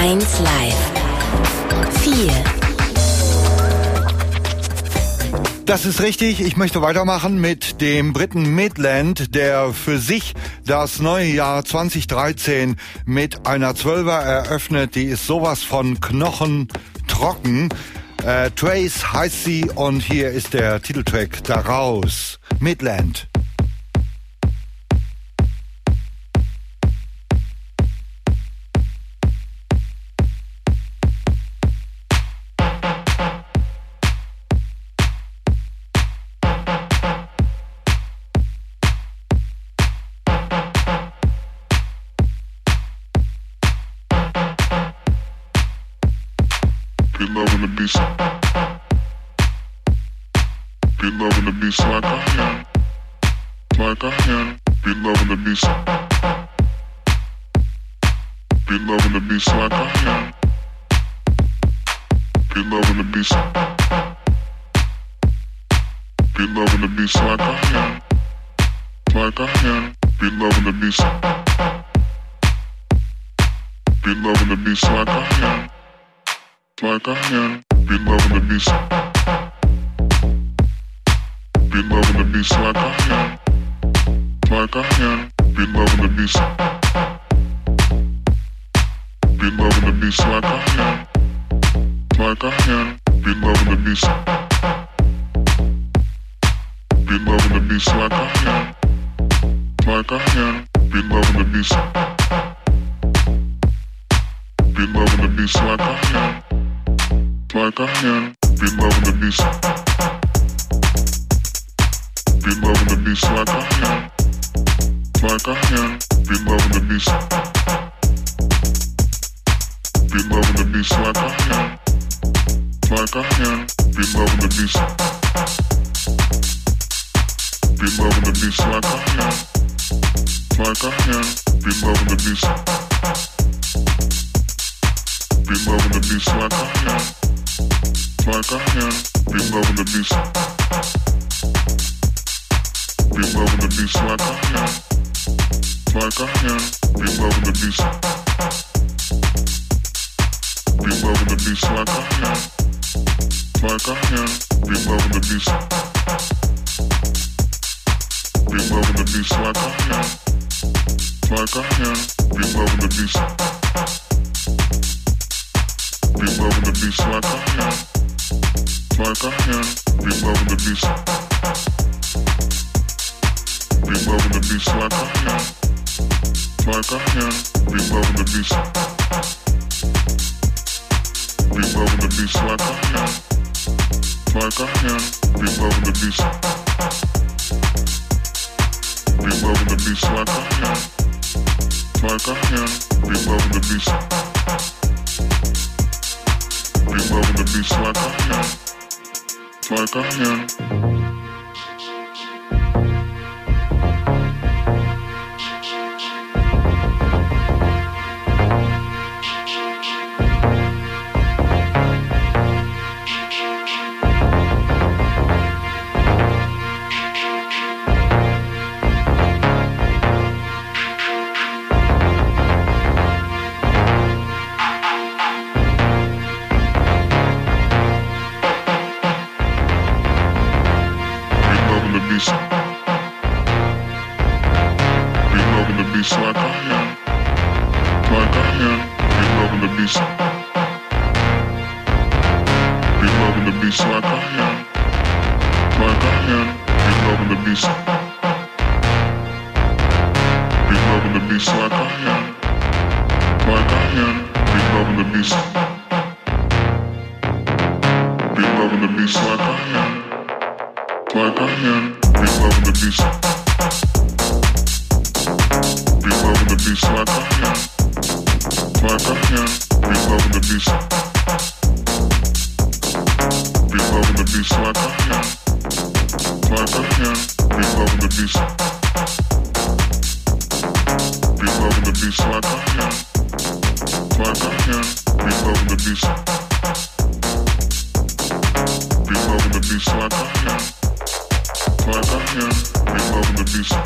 A: eins Live. vier.
B: Das ist richtig. Ich möchte weitermachen mit dem Briten Midland, der für sich das neue Jahr zwanzig dreizehn mit einer Zwölfer eröffnet. Die ist sowas von knochentrocken. Äh, Trace heißt sie und hier ist der Titeltrack daraus. Midland.
D: Be loving the beast. Be loving the beast like I am. Like I am. Be loving the beast. Be loving the beast like I am. Be loving the beast. Be loving the beast like I am. Like I am. Be loving the beast. Be loving the beast like I am. Like I am, be loving the beast. Be loving the beast like I am. Like I am, be loving the beast. Be loving the beast like I am. Like I am, be loving the beast. Be loving the beast like I am. Like I am, be loving the beast. Be loving the beast like I am. Like I am, be loving the beast. Be loving the beast like I am. Like I am, be loving the beast. Be loving the beast like I am. Like I am, be loving the beast. Be loving the beast like I am. Like I am, be loving the beast. Be loving the beast like I am. Like I am, be loving the beast. Be loving the beast like I am. Like I am, be loving the beast. Be loving the beast like I am. Like I am, be loving the beast. Be loving the beast like I am. Like I am, be loving the beast. Be loving the beast like I am. Like I am, be loving the beast. Be loving the beast like I am. Like I am, be loving the beast. Be loving the beast like I am. Like I am, be loving the beast. Be loving the beast like I am. Like I am, be loving the beast. Be loving the beast like I am. Like I am.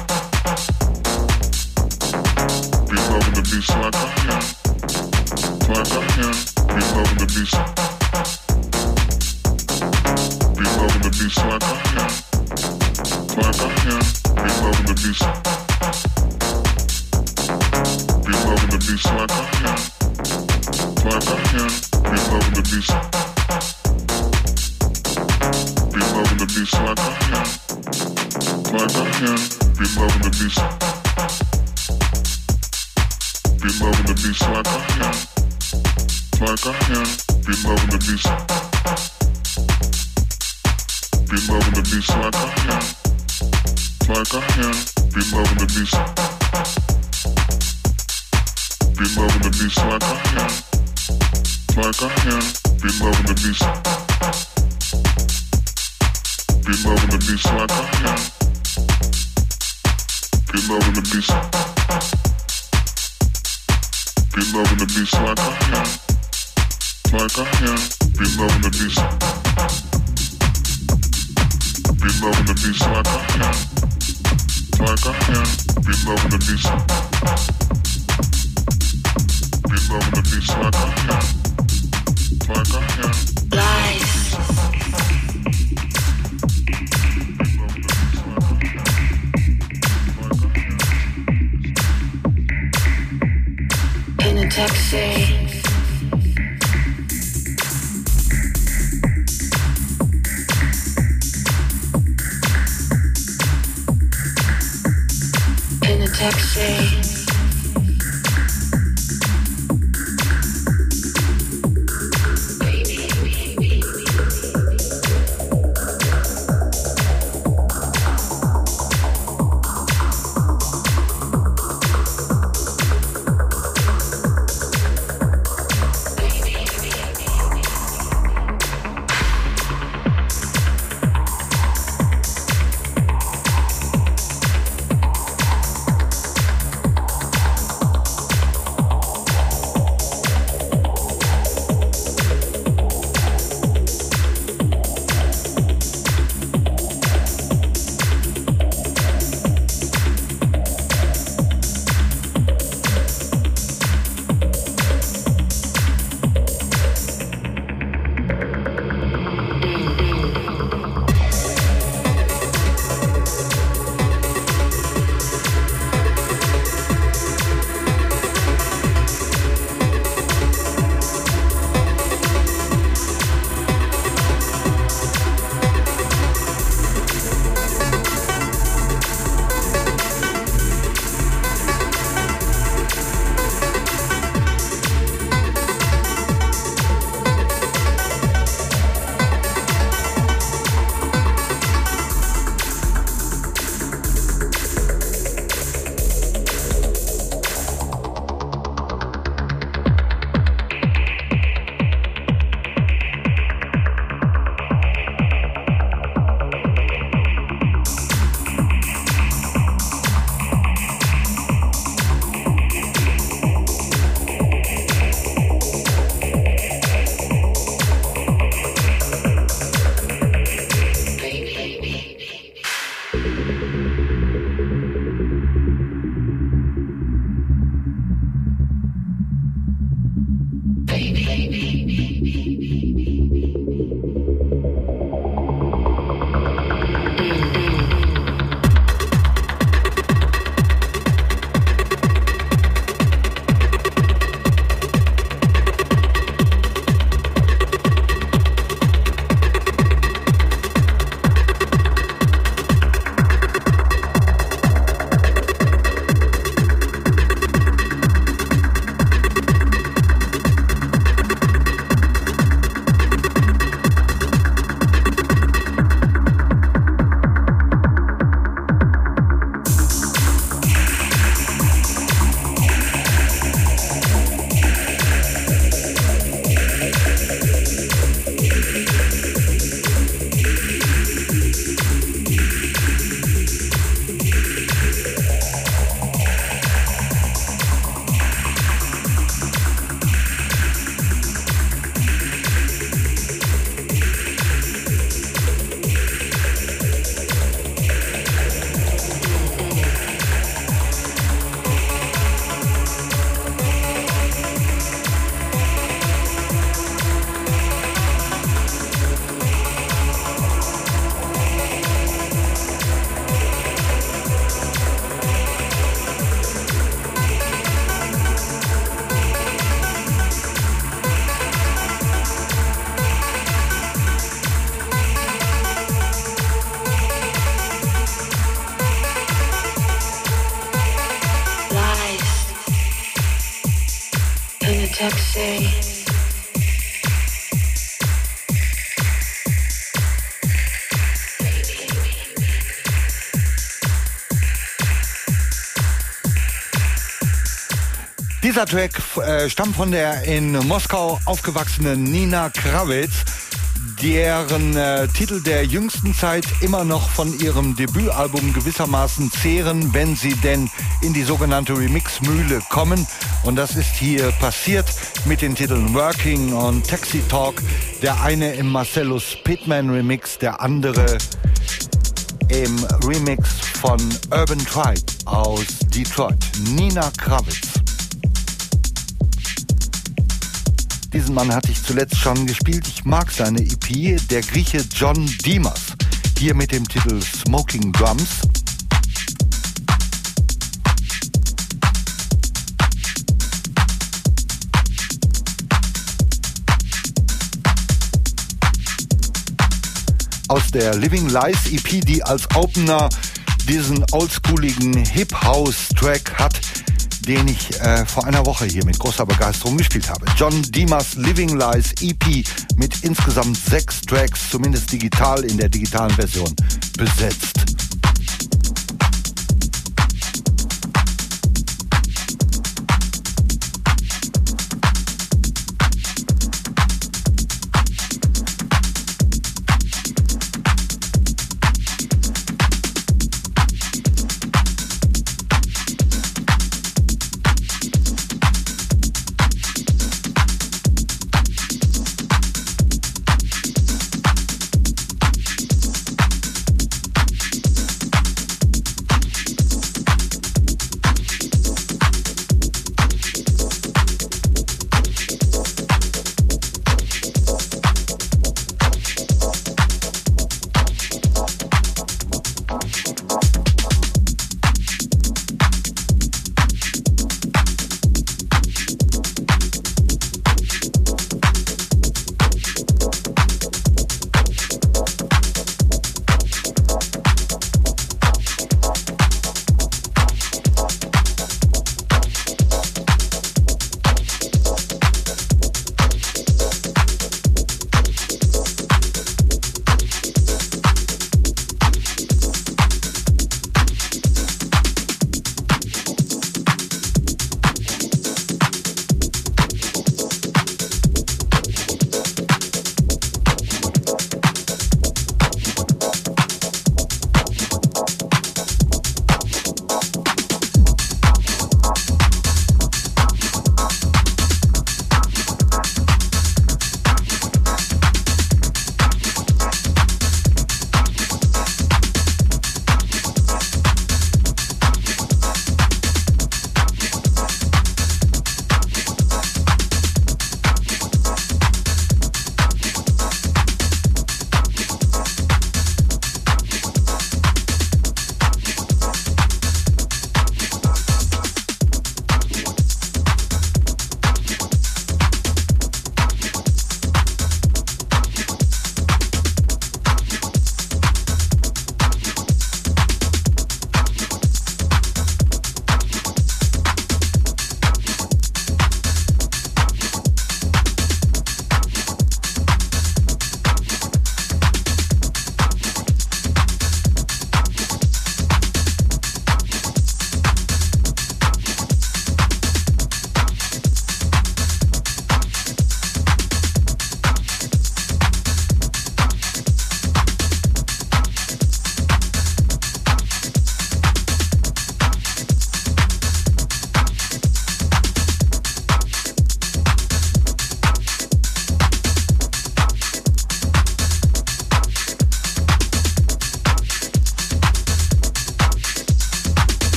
D: Like like I can. Be loving the beast. Be loving the beast like I can. Like I can. Be loving the beast. Be loving the beast like I can. Like I can. Be loving the beast. Be loving the beast like I can. Like I can. Be loving the beast. Be loving the beast like I can. Like I can. Be loving the beast. Be loving the beast like I can. Like I can. Be loving the beast. Be loving the beast like I can. Like I can. Be loving the beast. Be loving the beast like I can. Be loving the beast. Be loving the beast like I can. Like I can. Be loving the beast. Be loving the beast like I can. Like I can. Be loving the beast. Be loving the beast like I can. Like I can.
A: Live. In a taxi. In a taxi. in a taxi.
B: Dieser Track äh, stammt von der in Moskau aufgewachsenen Nina Kravitz, deren äh, Titel der jüngsten Zeit immer noch von ihrem Debütalbum gewissermaßen zehren, wenn sie denn in die sogenannte Remix-Mühle kommen. Und das ist hier passiert mit den Titeln Working und Taxi Talk. Der eine im Marcellus Pittman Remix, der andere im Remix von Urban Tribe aus Detroit. Nina Kravitz. Diesen Mann hatte ich zuletzt schon gespielt. Ich mag seine E P, der Grieche John Dimas. Hier mit dem Titel Smoking Drums. Aus der Living Lies E P, die als Opener diesen oldschooligen Hip-House-Track hat, den ich äh, vor einer Woche hier mit großer Begeisterung gespielt habe. John Dimas Living Lies E P mit insgesamt sechs Tracks, zumindest digital in der digitalen Version, besetzt.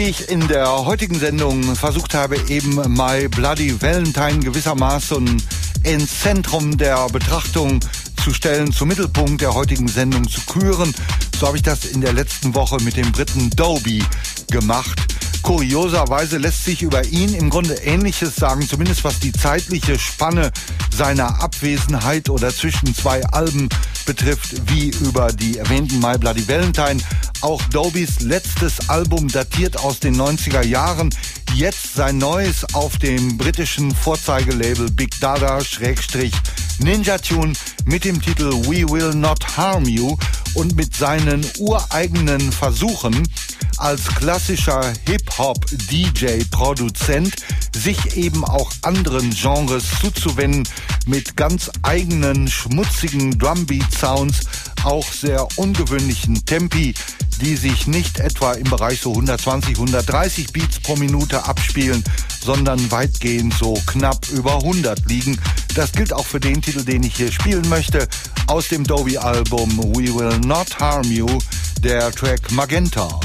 B: wie ich in der heutigen Sendung versucht habe, eben My Bloody Valentine gewissermaßen ins Zentrum der Betrachtung zu stellen, zum Mittelpunkt der heutigen Sendung zu küren. So habe ich das in der letzten Woche mit dem Briten Dobie gemacht. Kurioserweise lässt sich über ihn im Grunde Ähnliches sagen, zumindest was die zeitliche Spanne seiner Abwesenheit oder zwischen zwei Alben betrifft, wie über die erwähnten My Bloody Valentine. Auch Dobies letztes Album datiert aus den neunziger Jahren. Jetzt sein neues auf dem britischen Vorzeigelabel Big Dada-Ninja Tune mit dem Titel We Will Not Harm You und mit seinen ureigenen Versuchen als klassischer Hip-Hop-D J-Produzent sich eben auch anderen Genres zuzuwenden, mit ganz eigenen schmutzigen Drumbeat-Sounds, auch sehr ungewöhnlichen Tempi, die sich nicht etwa im Bereich so hundertzwanzig, hundertdreißig Beats pro Minute abspielen, sondern weitgehend so knapp über hundert liegen. Das gilt auch für den Titel, den ich hier spielen möchte, aus dem Dobie-Album We Will Not Harm You, der Track Magenta.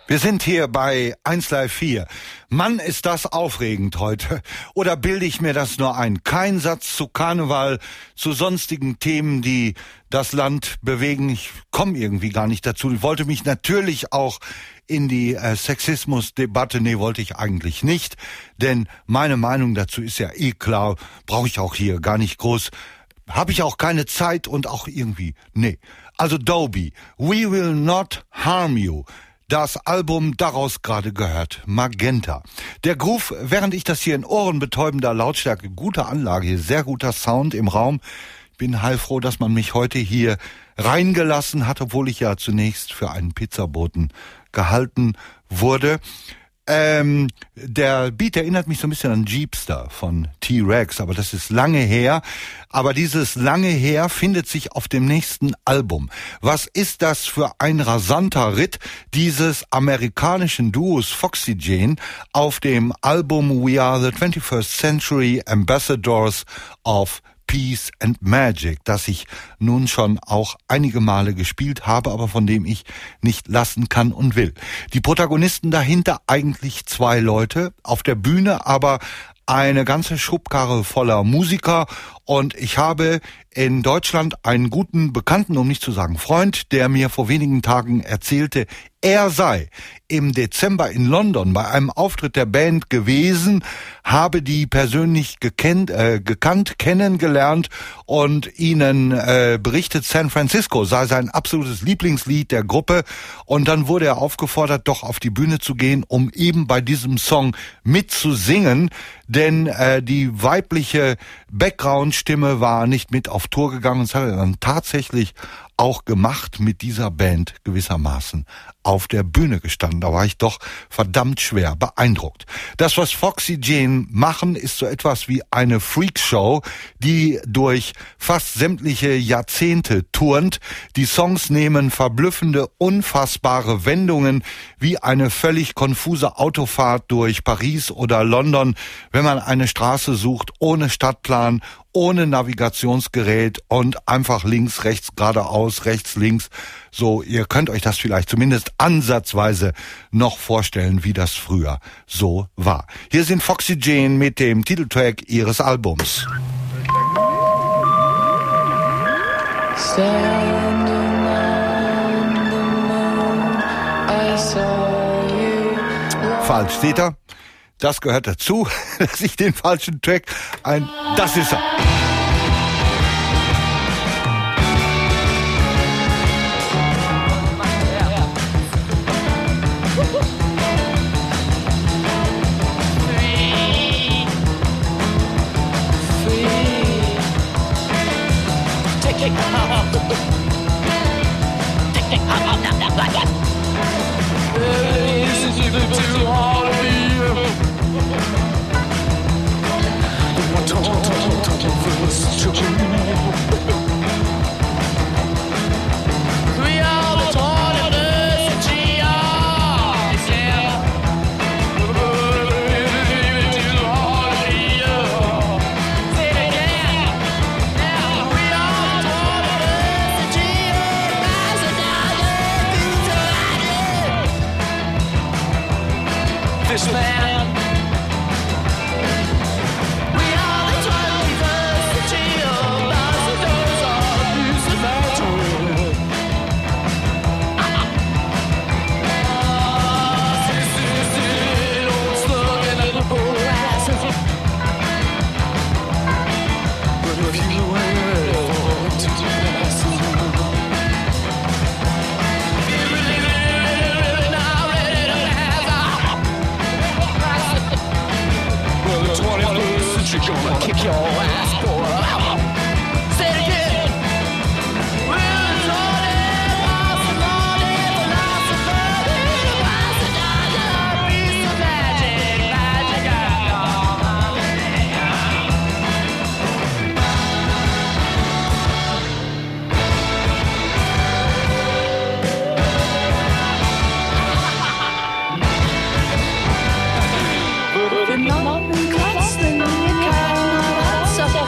B: Wir sind hier bei eins Live vier. Mann, ist das aufregend heute. Oder bilde ich mir das nur ein? Kein Satz zu Karneval, zu sonstigen Themen, die das Land bewegen. Ich komme irgendwie gar nicht dazu. Ich wollte mich natürlich auch in die äh, Sexismusdebatte, nee, wollte ich eigentlich nicht. Denn meine Meinung dazu ist ja eh klar, brauche ich auch hier gar nicht groß. Habe ich auch keine Zeit und auch irgendwie, nee. Also Dobie, We Will Not Harm You. Das Album daraus gerade gehört, Magenta. Der Groove, während ich das hier in ohrenbetäubender Lautstärke, gute Anlage hier, sehr guter Sound im Raum. Ich bin heilfroh, dass man mich heute hier reingelassen hat, obwohl ich ja zunächst für einen Pizzaboten gehalten wurde. Ähm, der Beat erinnert mich so ein bisschen an Jeepster von T-Rex, aber das ist lange her. Aber dieses lange her findet sich auf dem nächsten Album. Was ist das für ein rasanter Ritt dieses amerikanischen Duos Foxy Jane auf dem Album We Are the twenty-first Century Ambassadors of Peace and Magic, das ich nun schon auch einige Male gespielt habe, aber von dem ich nicht lassen kann und will. Die Protagonisten dahinter eigentlich zwei Leute, auf der Bühne aber eine ganze Schubkarre voller Musiker, und ich habe in Deutschland einen guten Bekannten, um nicht zu sagen Freund, der mir vor wenigen Tagen erzählte, er sei im Dezember in London bei einem Auftritt der Band gewesen, habe die persönlich gekannt, äh, gekannt, kennengelernt und ihnen äh, berichtet, San Francisco sei sein absolutes Lieblingslied der Gruppe, und dann wurde er aufgefordert, doch auf die Bühne zu gehen, um eben bei diesem Song mitzusingen, denn äh, die weibliche Background-Stimme war nicht mit auf Tour gegangen, und das hat er dann tatsächlich auch gemacht, mit dieser Band gewissermaßen auf der Bühne gestanden. Da war ich doch verdammt schwer beeindruckt. Das, was Foxy Jane machen, ist so etwas wie eine Freakshow, die durch fast sämtliche Jahrzehnte turnt. Die Songs nehmen verblüffende, unfassbare Wendungen, wie eine völlig konfuse Autofahrt durch Paris oder London, wenn man eine Straße sucht, ohne Stadtplan, ohne Navigationsgerät und einfach links, rechts, geradeaus, rechts, links. So, ihr könnt euch das vielleicht zumindest ansatzweise noch vorstellen, wie das früher so war. Hier sind Foxy Jane mit dem Titeltrack ihres Albums.
A: Standing on the moon, I saw you.
B: Falsch, steht er? Das gehört dazu, dass ich den falschen Track ein... Das ist er.
E: Morgen kotzt in mir kein Wasser.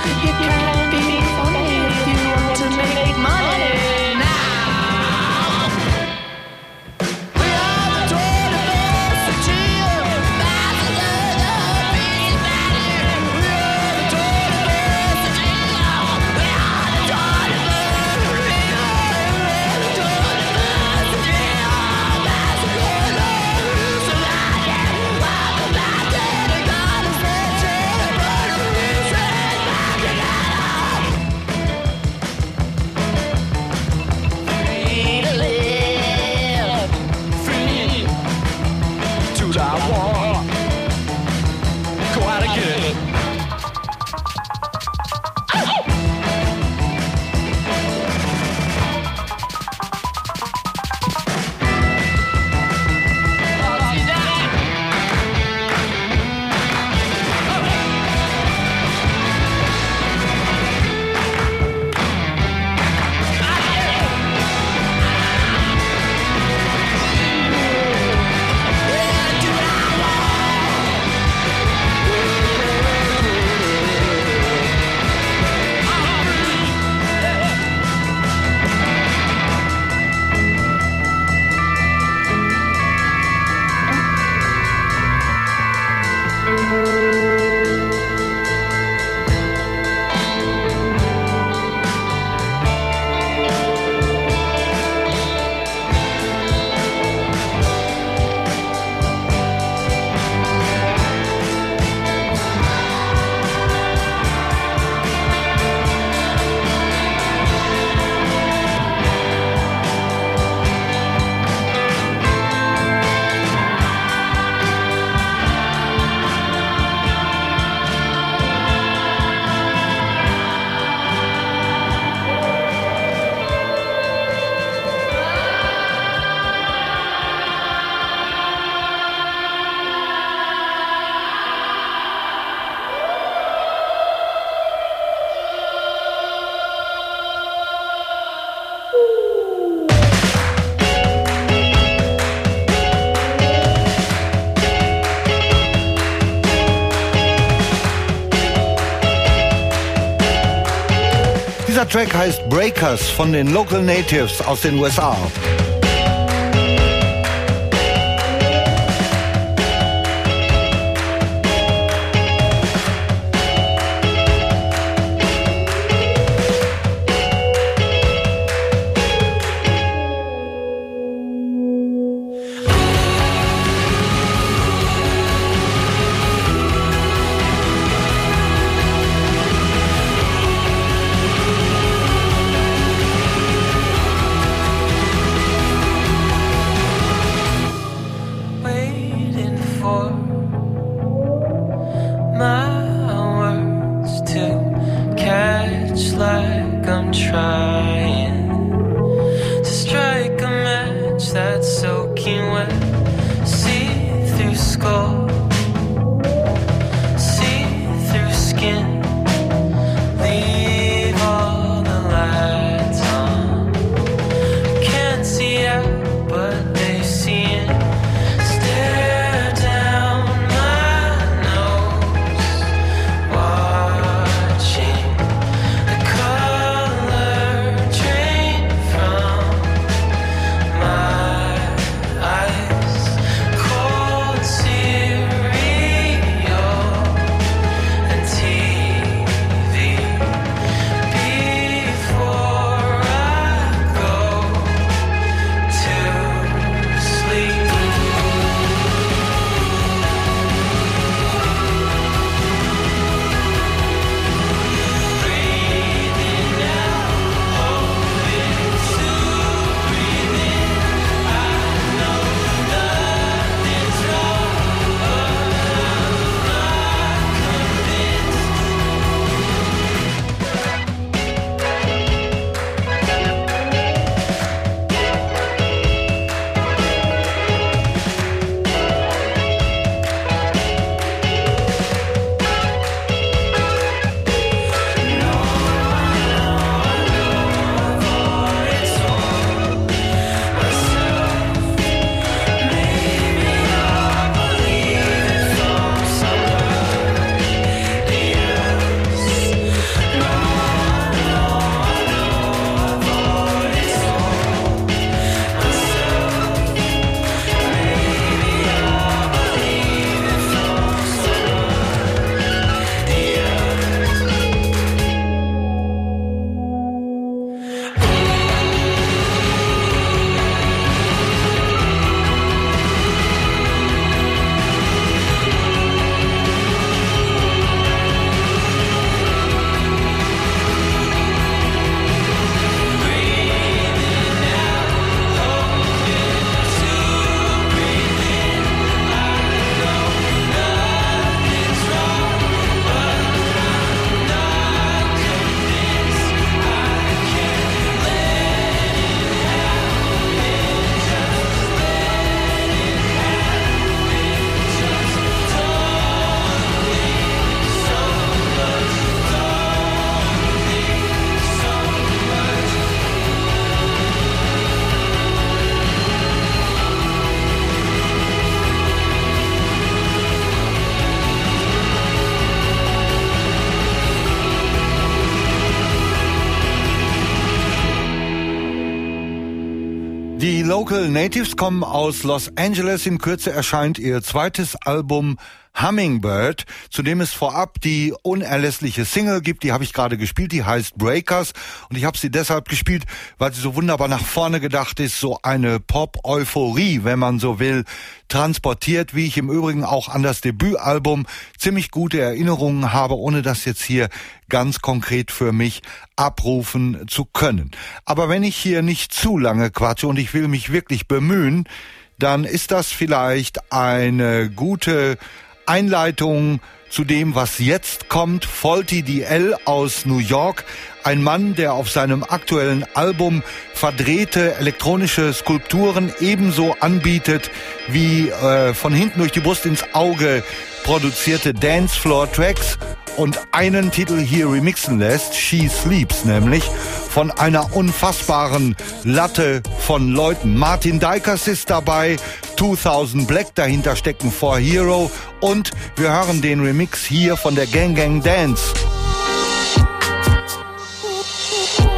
B: Track heißt Breakers von den Local Natives aus den U S A. Die Local Natives kommen aus Los Angeles. In Kürze erscheint ihr zweites Album Hummingbird, zu dem es vorab die unerlässliche Single gibt, die habe ich gerade gespielt, die heißt Breakers, und ich habe sie deshalb gespielt, weil sie so wunderbar nach vorne gedacht ist, so eine Pop-Euphorie, wenn man so will, transportiert, wie ich im Übrigen auch an das Debütalbum ziemlich gute Erinnerungen habe, ohne das jetzt hier ganz konkret für mich abrufen zu können. Aber wenn ich hier nicht zu lange quatsche und ich will mich wirklich bemühen, dann ist das vielleicht eine gute Einleitung zu dem, was jetzt kommt. Faulty D L aus New York, ein Mann, der auf seinem aktuellen Album verdrehte elektronische Skulpturen ebenso anbietet wie äh, von hinten durch die Brust ins Auge produzierte Dancefloor-Tracks und einen Titel hier remixen lässt, She Sleeps nämlich, von einer unfassbaren Latte von Leuten. Martin Dykers ist dabei, zweitausend Black, dahinter stecken For Hero, und wir hören den Remix hier von der Gang Gang Dance.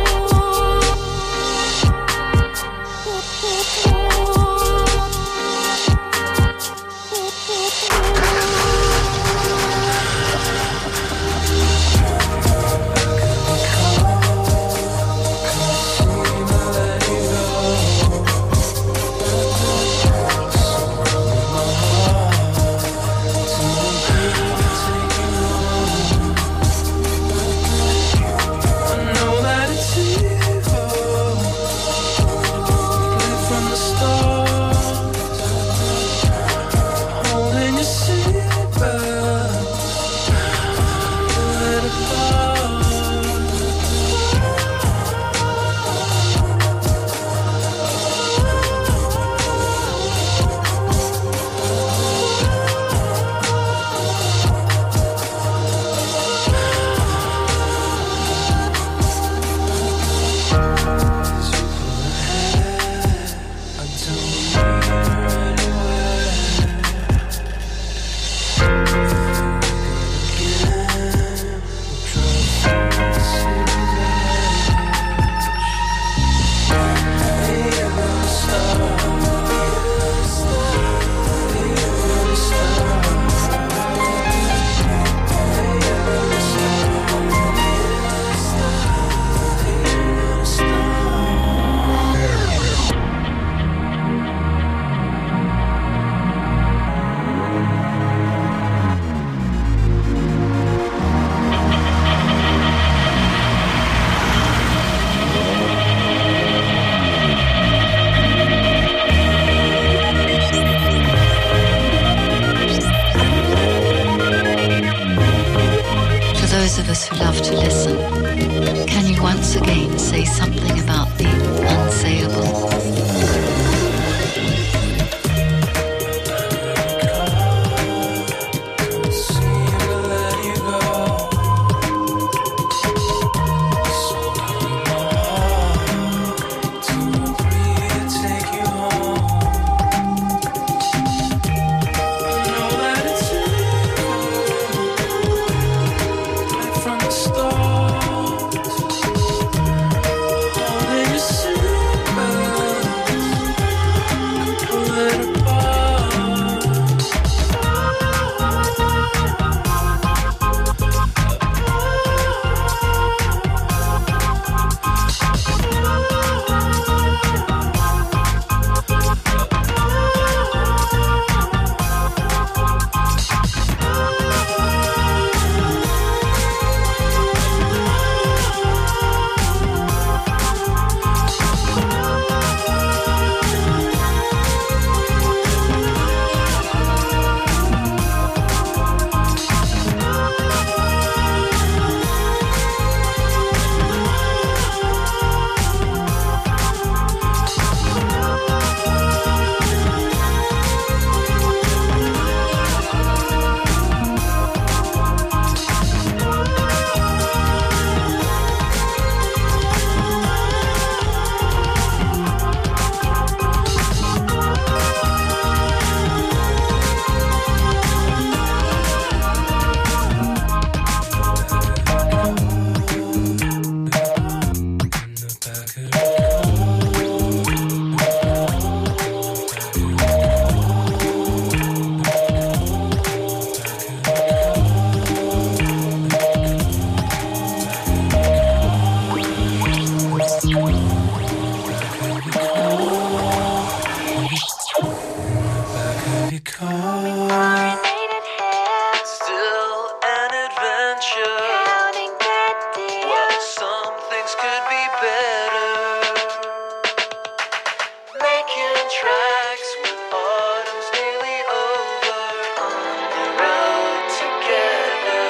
E: tracks when autumn's nearly over, on the road together.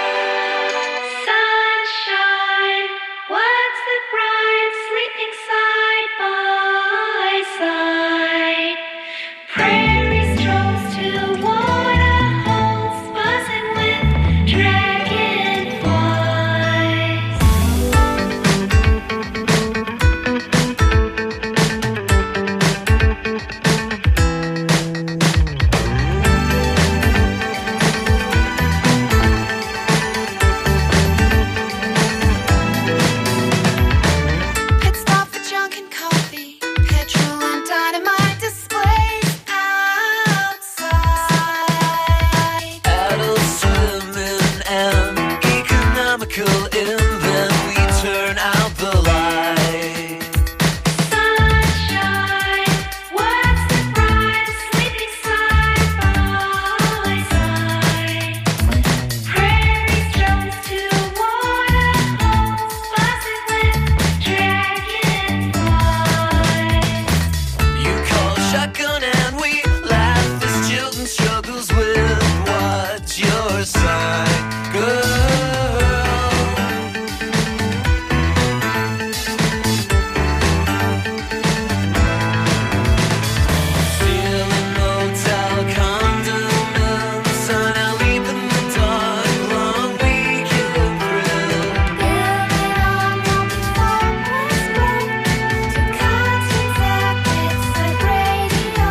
F: Sunshine, what's the bright sleeping side by side? Prairie strolls to waterholes buzzing with dragonflies.
G: Pit stop for junk and coffee, petrol and dynamite displays outside.
E: Adult swimming and economical, and then we turn out the light.
F: Sunshine, what's the bright sleeping side by side? Prairie strolls to waterholes buzzing with dragonflies.
E: You call shotgun and we laugh as children struggles with what's your sign, girl. Ceiling motel condiments on a leap in the dark, long weekend thrill.
G: Building on multi-focus broke to concerts at bedside radio.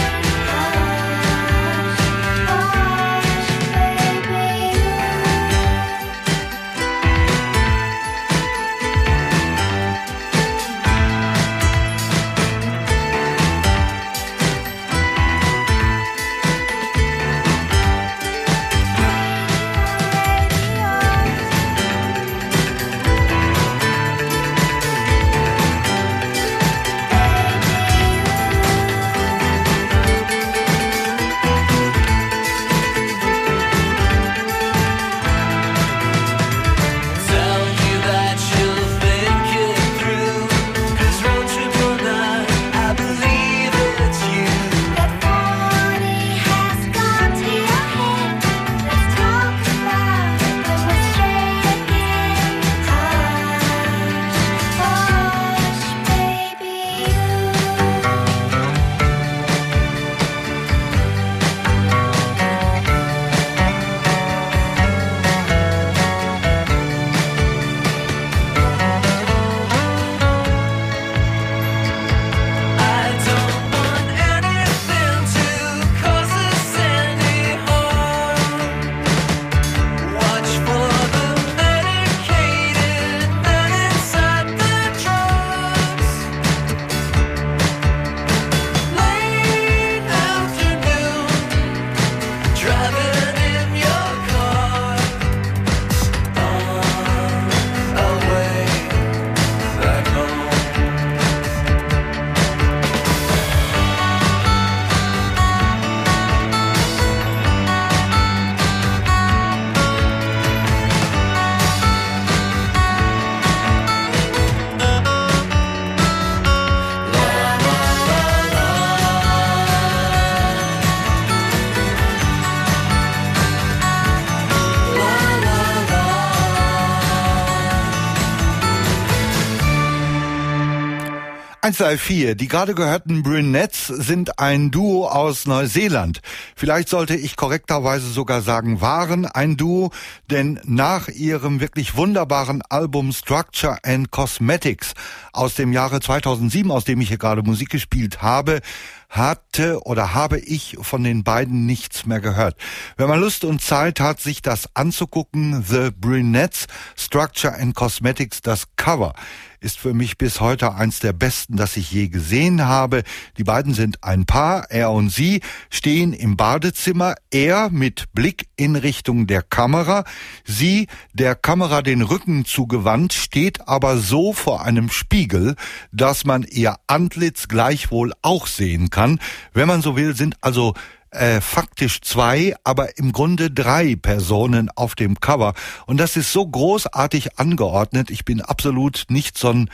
B: eins drei vier, die gerade gehörten Brunettes sind ein Duo aus Neuseeland. Vielleicht sollte ich korrekterweise sogar sagen, waren ein Duo, denn nach ihrem wirklich wunderbaren Album Structure and Cosmetics aus dem Jahre zweitausendsieben, aus dem ich hier gerade Musik gespielt habe, hatte oder habe ich von den beiden nichts mehr gehört. Wenn man Lust und Zeit hat, sich das anzugucken, The Brunettes, Structure and Cosmetics, das Cover ist für mich bis heute eins der besten, das ich je gesehen habe. Die beiden sind ein Paar, er und sie stehen im Badezimmer, er mit Blick in Richtung der Kamera, sie der Kamera den Rücken zugewandt, steht aber so vor einem Spiegel, dass man ihr Antlitz gleichwohl auch sehen kann. Wenn man so will, sind also Äh, faktisch zwei, aber im Grunde drei Personen auf dem Cover. Und das ist so großartig angeordnet. Ich bin absolut nicht so ein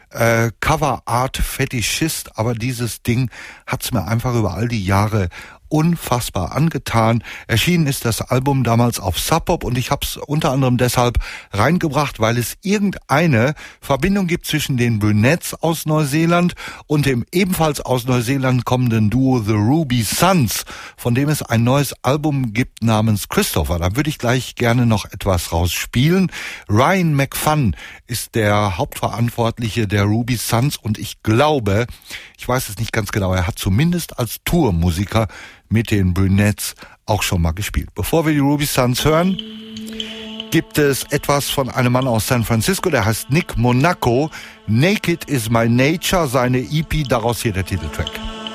B: äh, Cover-Art-Fetischist, aber dieses Ding hat's mir einfach über all die Jahre unfassbar angetan. Erschienen ist das Album damals auf Sub Pop und ich habe es unter anderem deshalb reingebracht, weil es irgendeine Verbindung gibt zwischen den Brunettes aus Neuseeland und dem ebenfalls aus Neuseeland kommenden Duo The Ruby Sons, von dem es ein neues Album gibt namens Christopher. Da würde ich gleich gerne noch etwas rausspielen. Ryan McFun ist der Hauptverantwortliche der Ruby Sons und ich glaube, ich weiß es nicht ganz genau, er hat zumindest als Tourmusiker mit den Brunettes auch schon mal gespielt. Bevor wir die Ruby Sons hören, gibt es etwas von einem Mann aus San Francisco, der heißt Nick Monaco. Naked is my nature, seine E P, daraus hier der Titeltrack.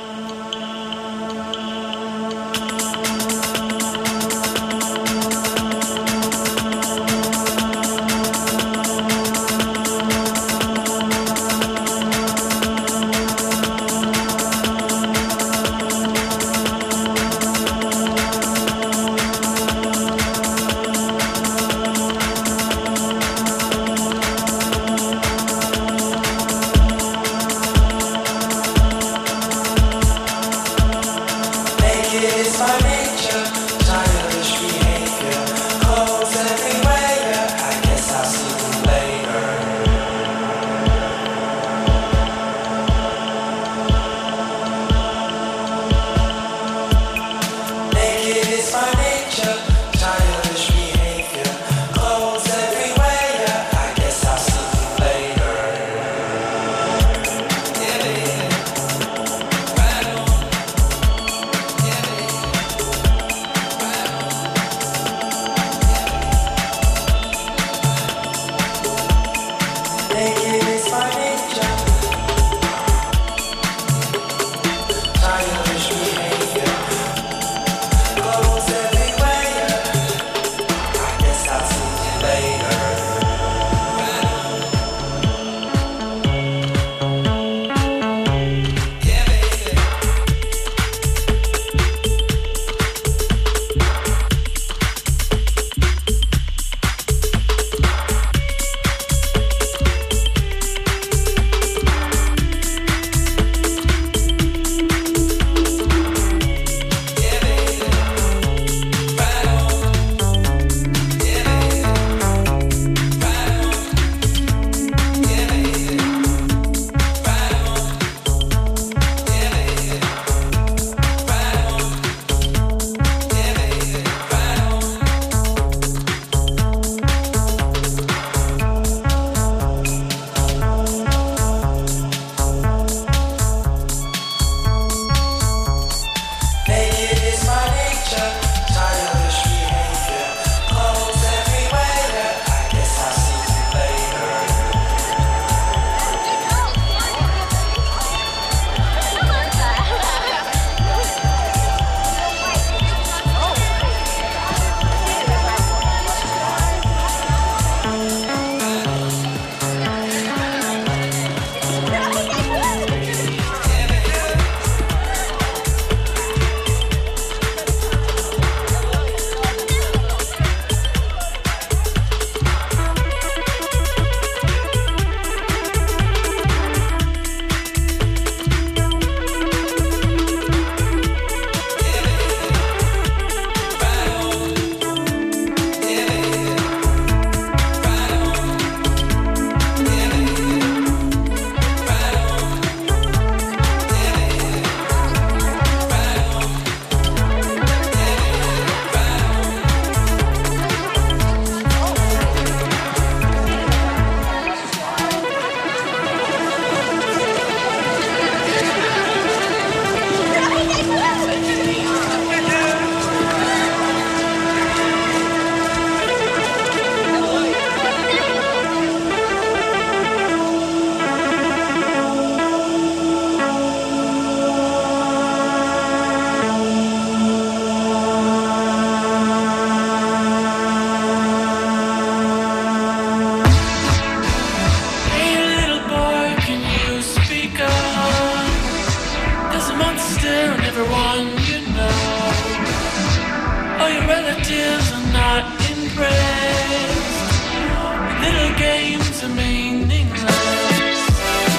C: relatives are not impressed. Little games are meaningless.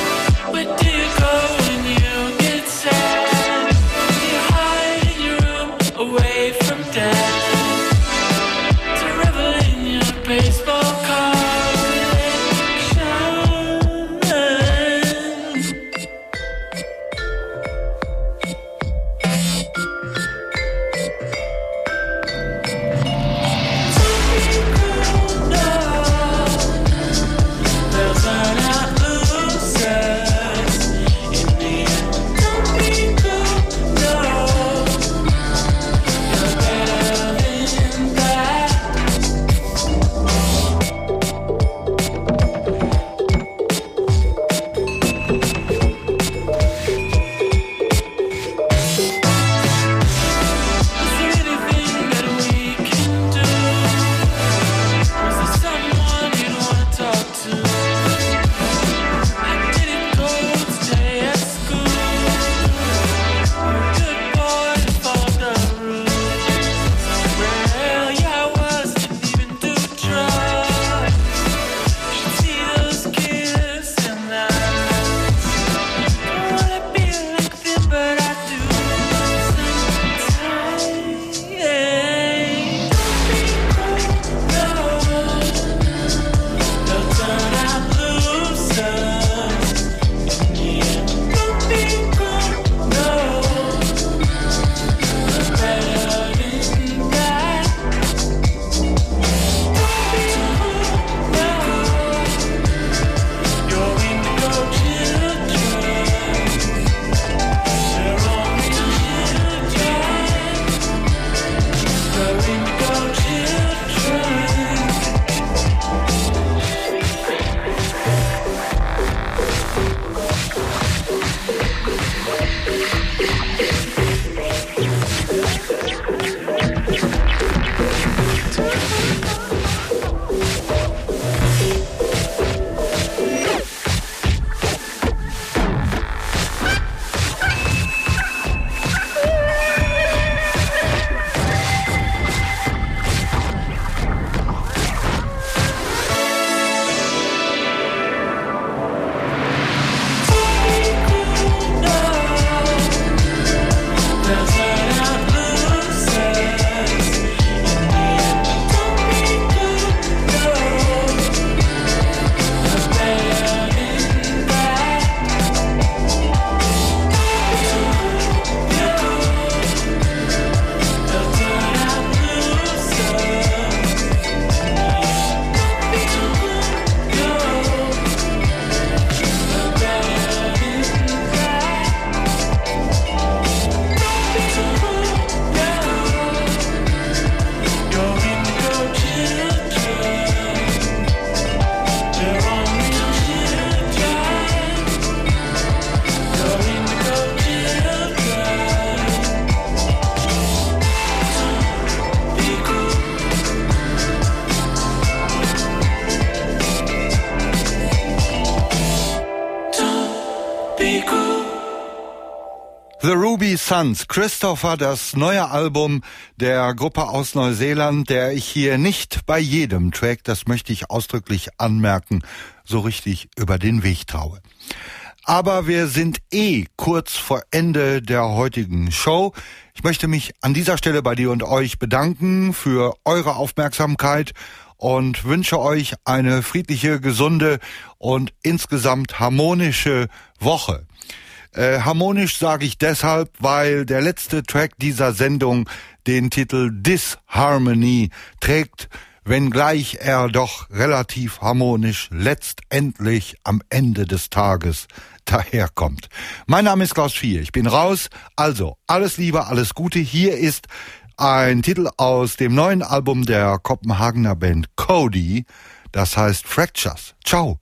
B: Three Sons, Christopher, das neue Album der Gruppe aus Neuseeland, der ich hier nicht bei jedem Track, das möchte ich ausdrücklich anmerken, so richtig über den Weg traue. Aber wir sind eh kurz vor Ende der heutigen Show. Ich möchte mich an dieser Stelle bei dir und euch bedanken für eure Aufmerksamkeit und wünsche euch eine friedliche, gesunde und insgesamt harmonische Woche. Äh, harmonisch sage ich deshalb, weil der letzte Track dieser Sendung den Titel Disharmony trägt, wenngleich er doch relativ harmonisch letztendlich am Ende des Tages daherkommt. Mein Name ist Klaus Vier, ich bin raus, also alles Liebe, alles Gute. Hier ist ein Titel aus dem neuen Album der Kopenhagener Band Cody, das heißt Fractures. Ciao.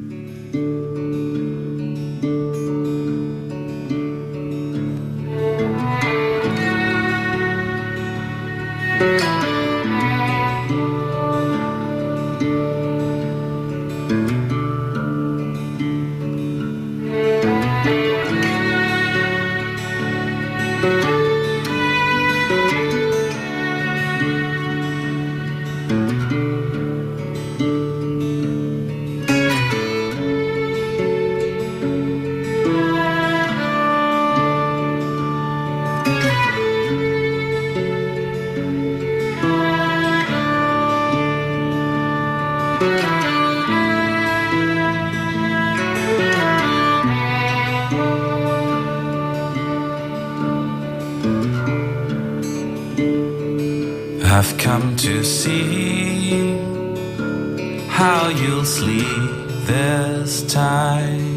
H: I've come to see how you'll sleep this time.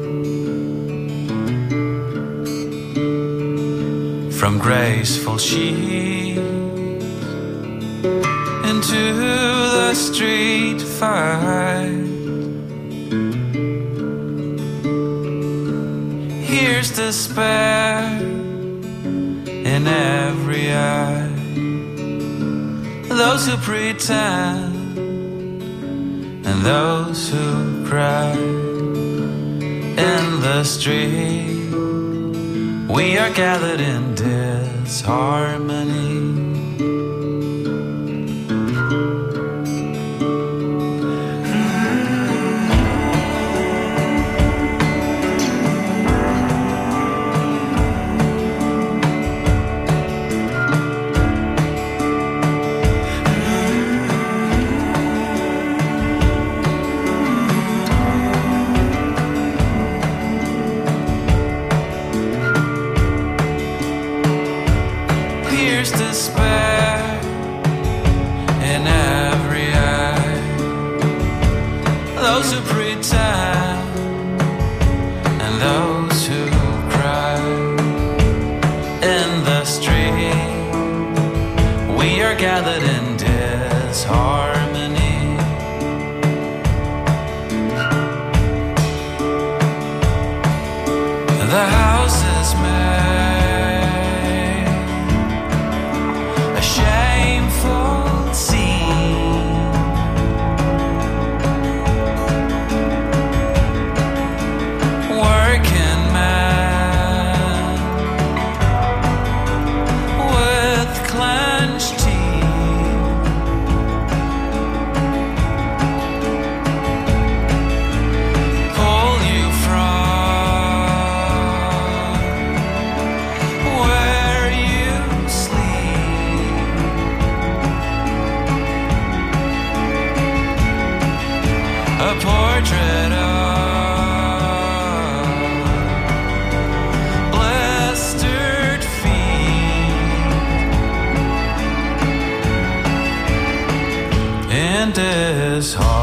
H: From graceful sheets into the street fight. Here's despair in every eye. Those who pretend and those who cry in the street, we are gathered in disharmony. Gathered in disharmony. The house is made a shameful scene. Working man with clenched teeth. Portrait of blistered feet in disharmony.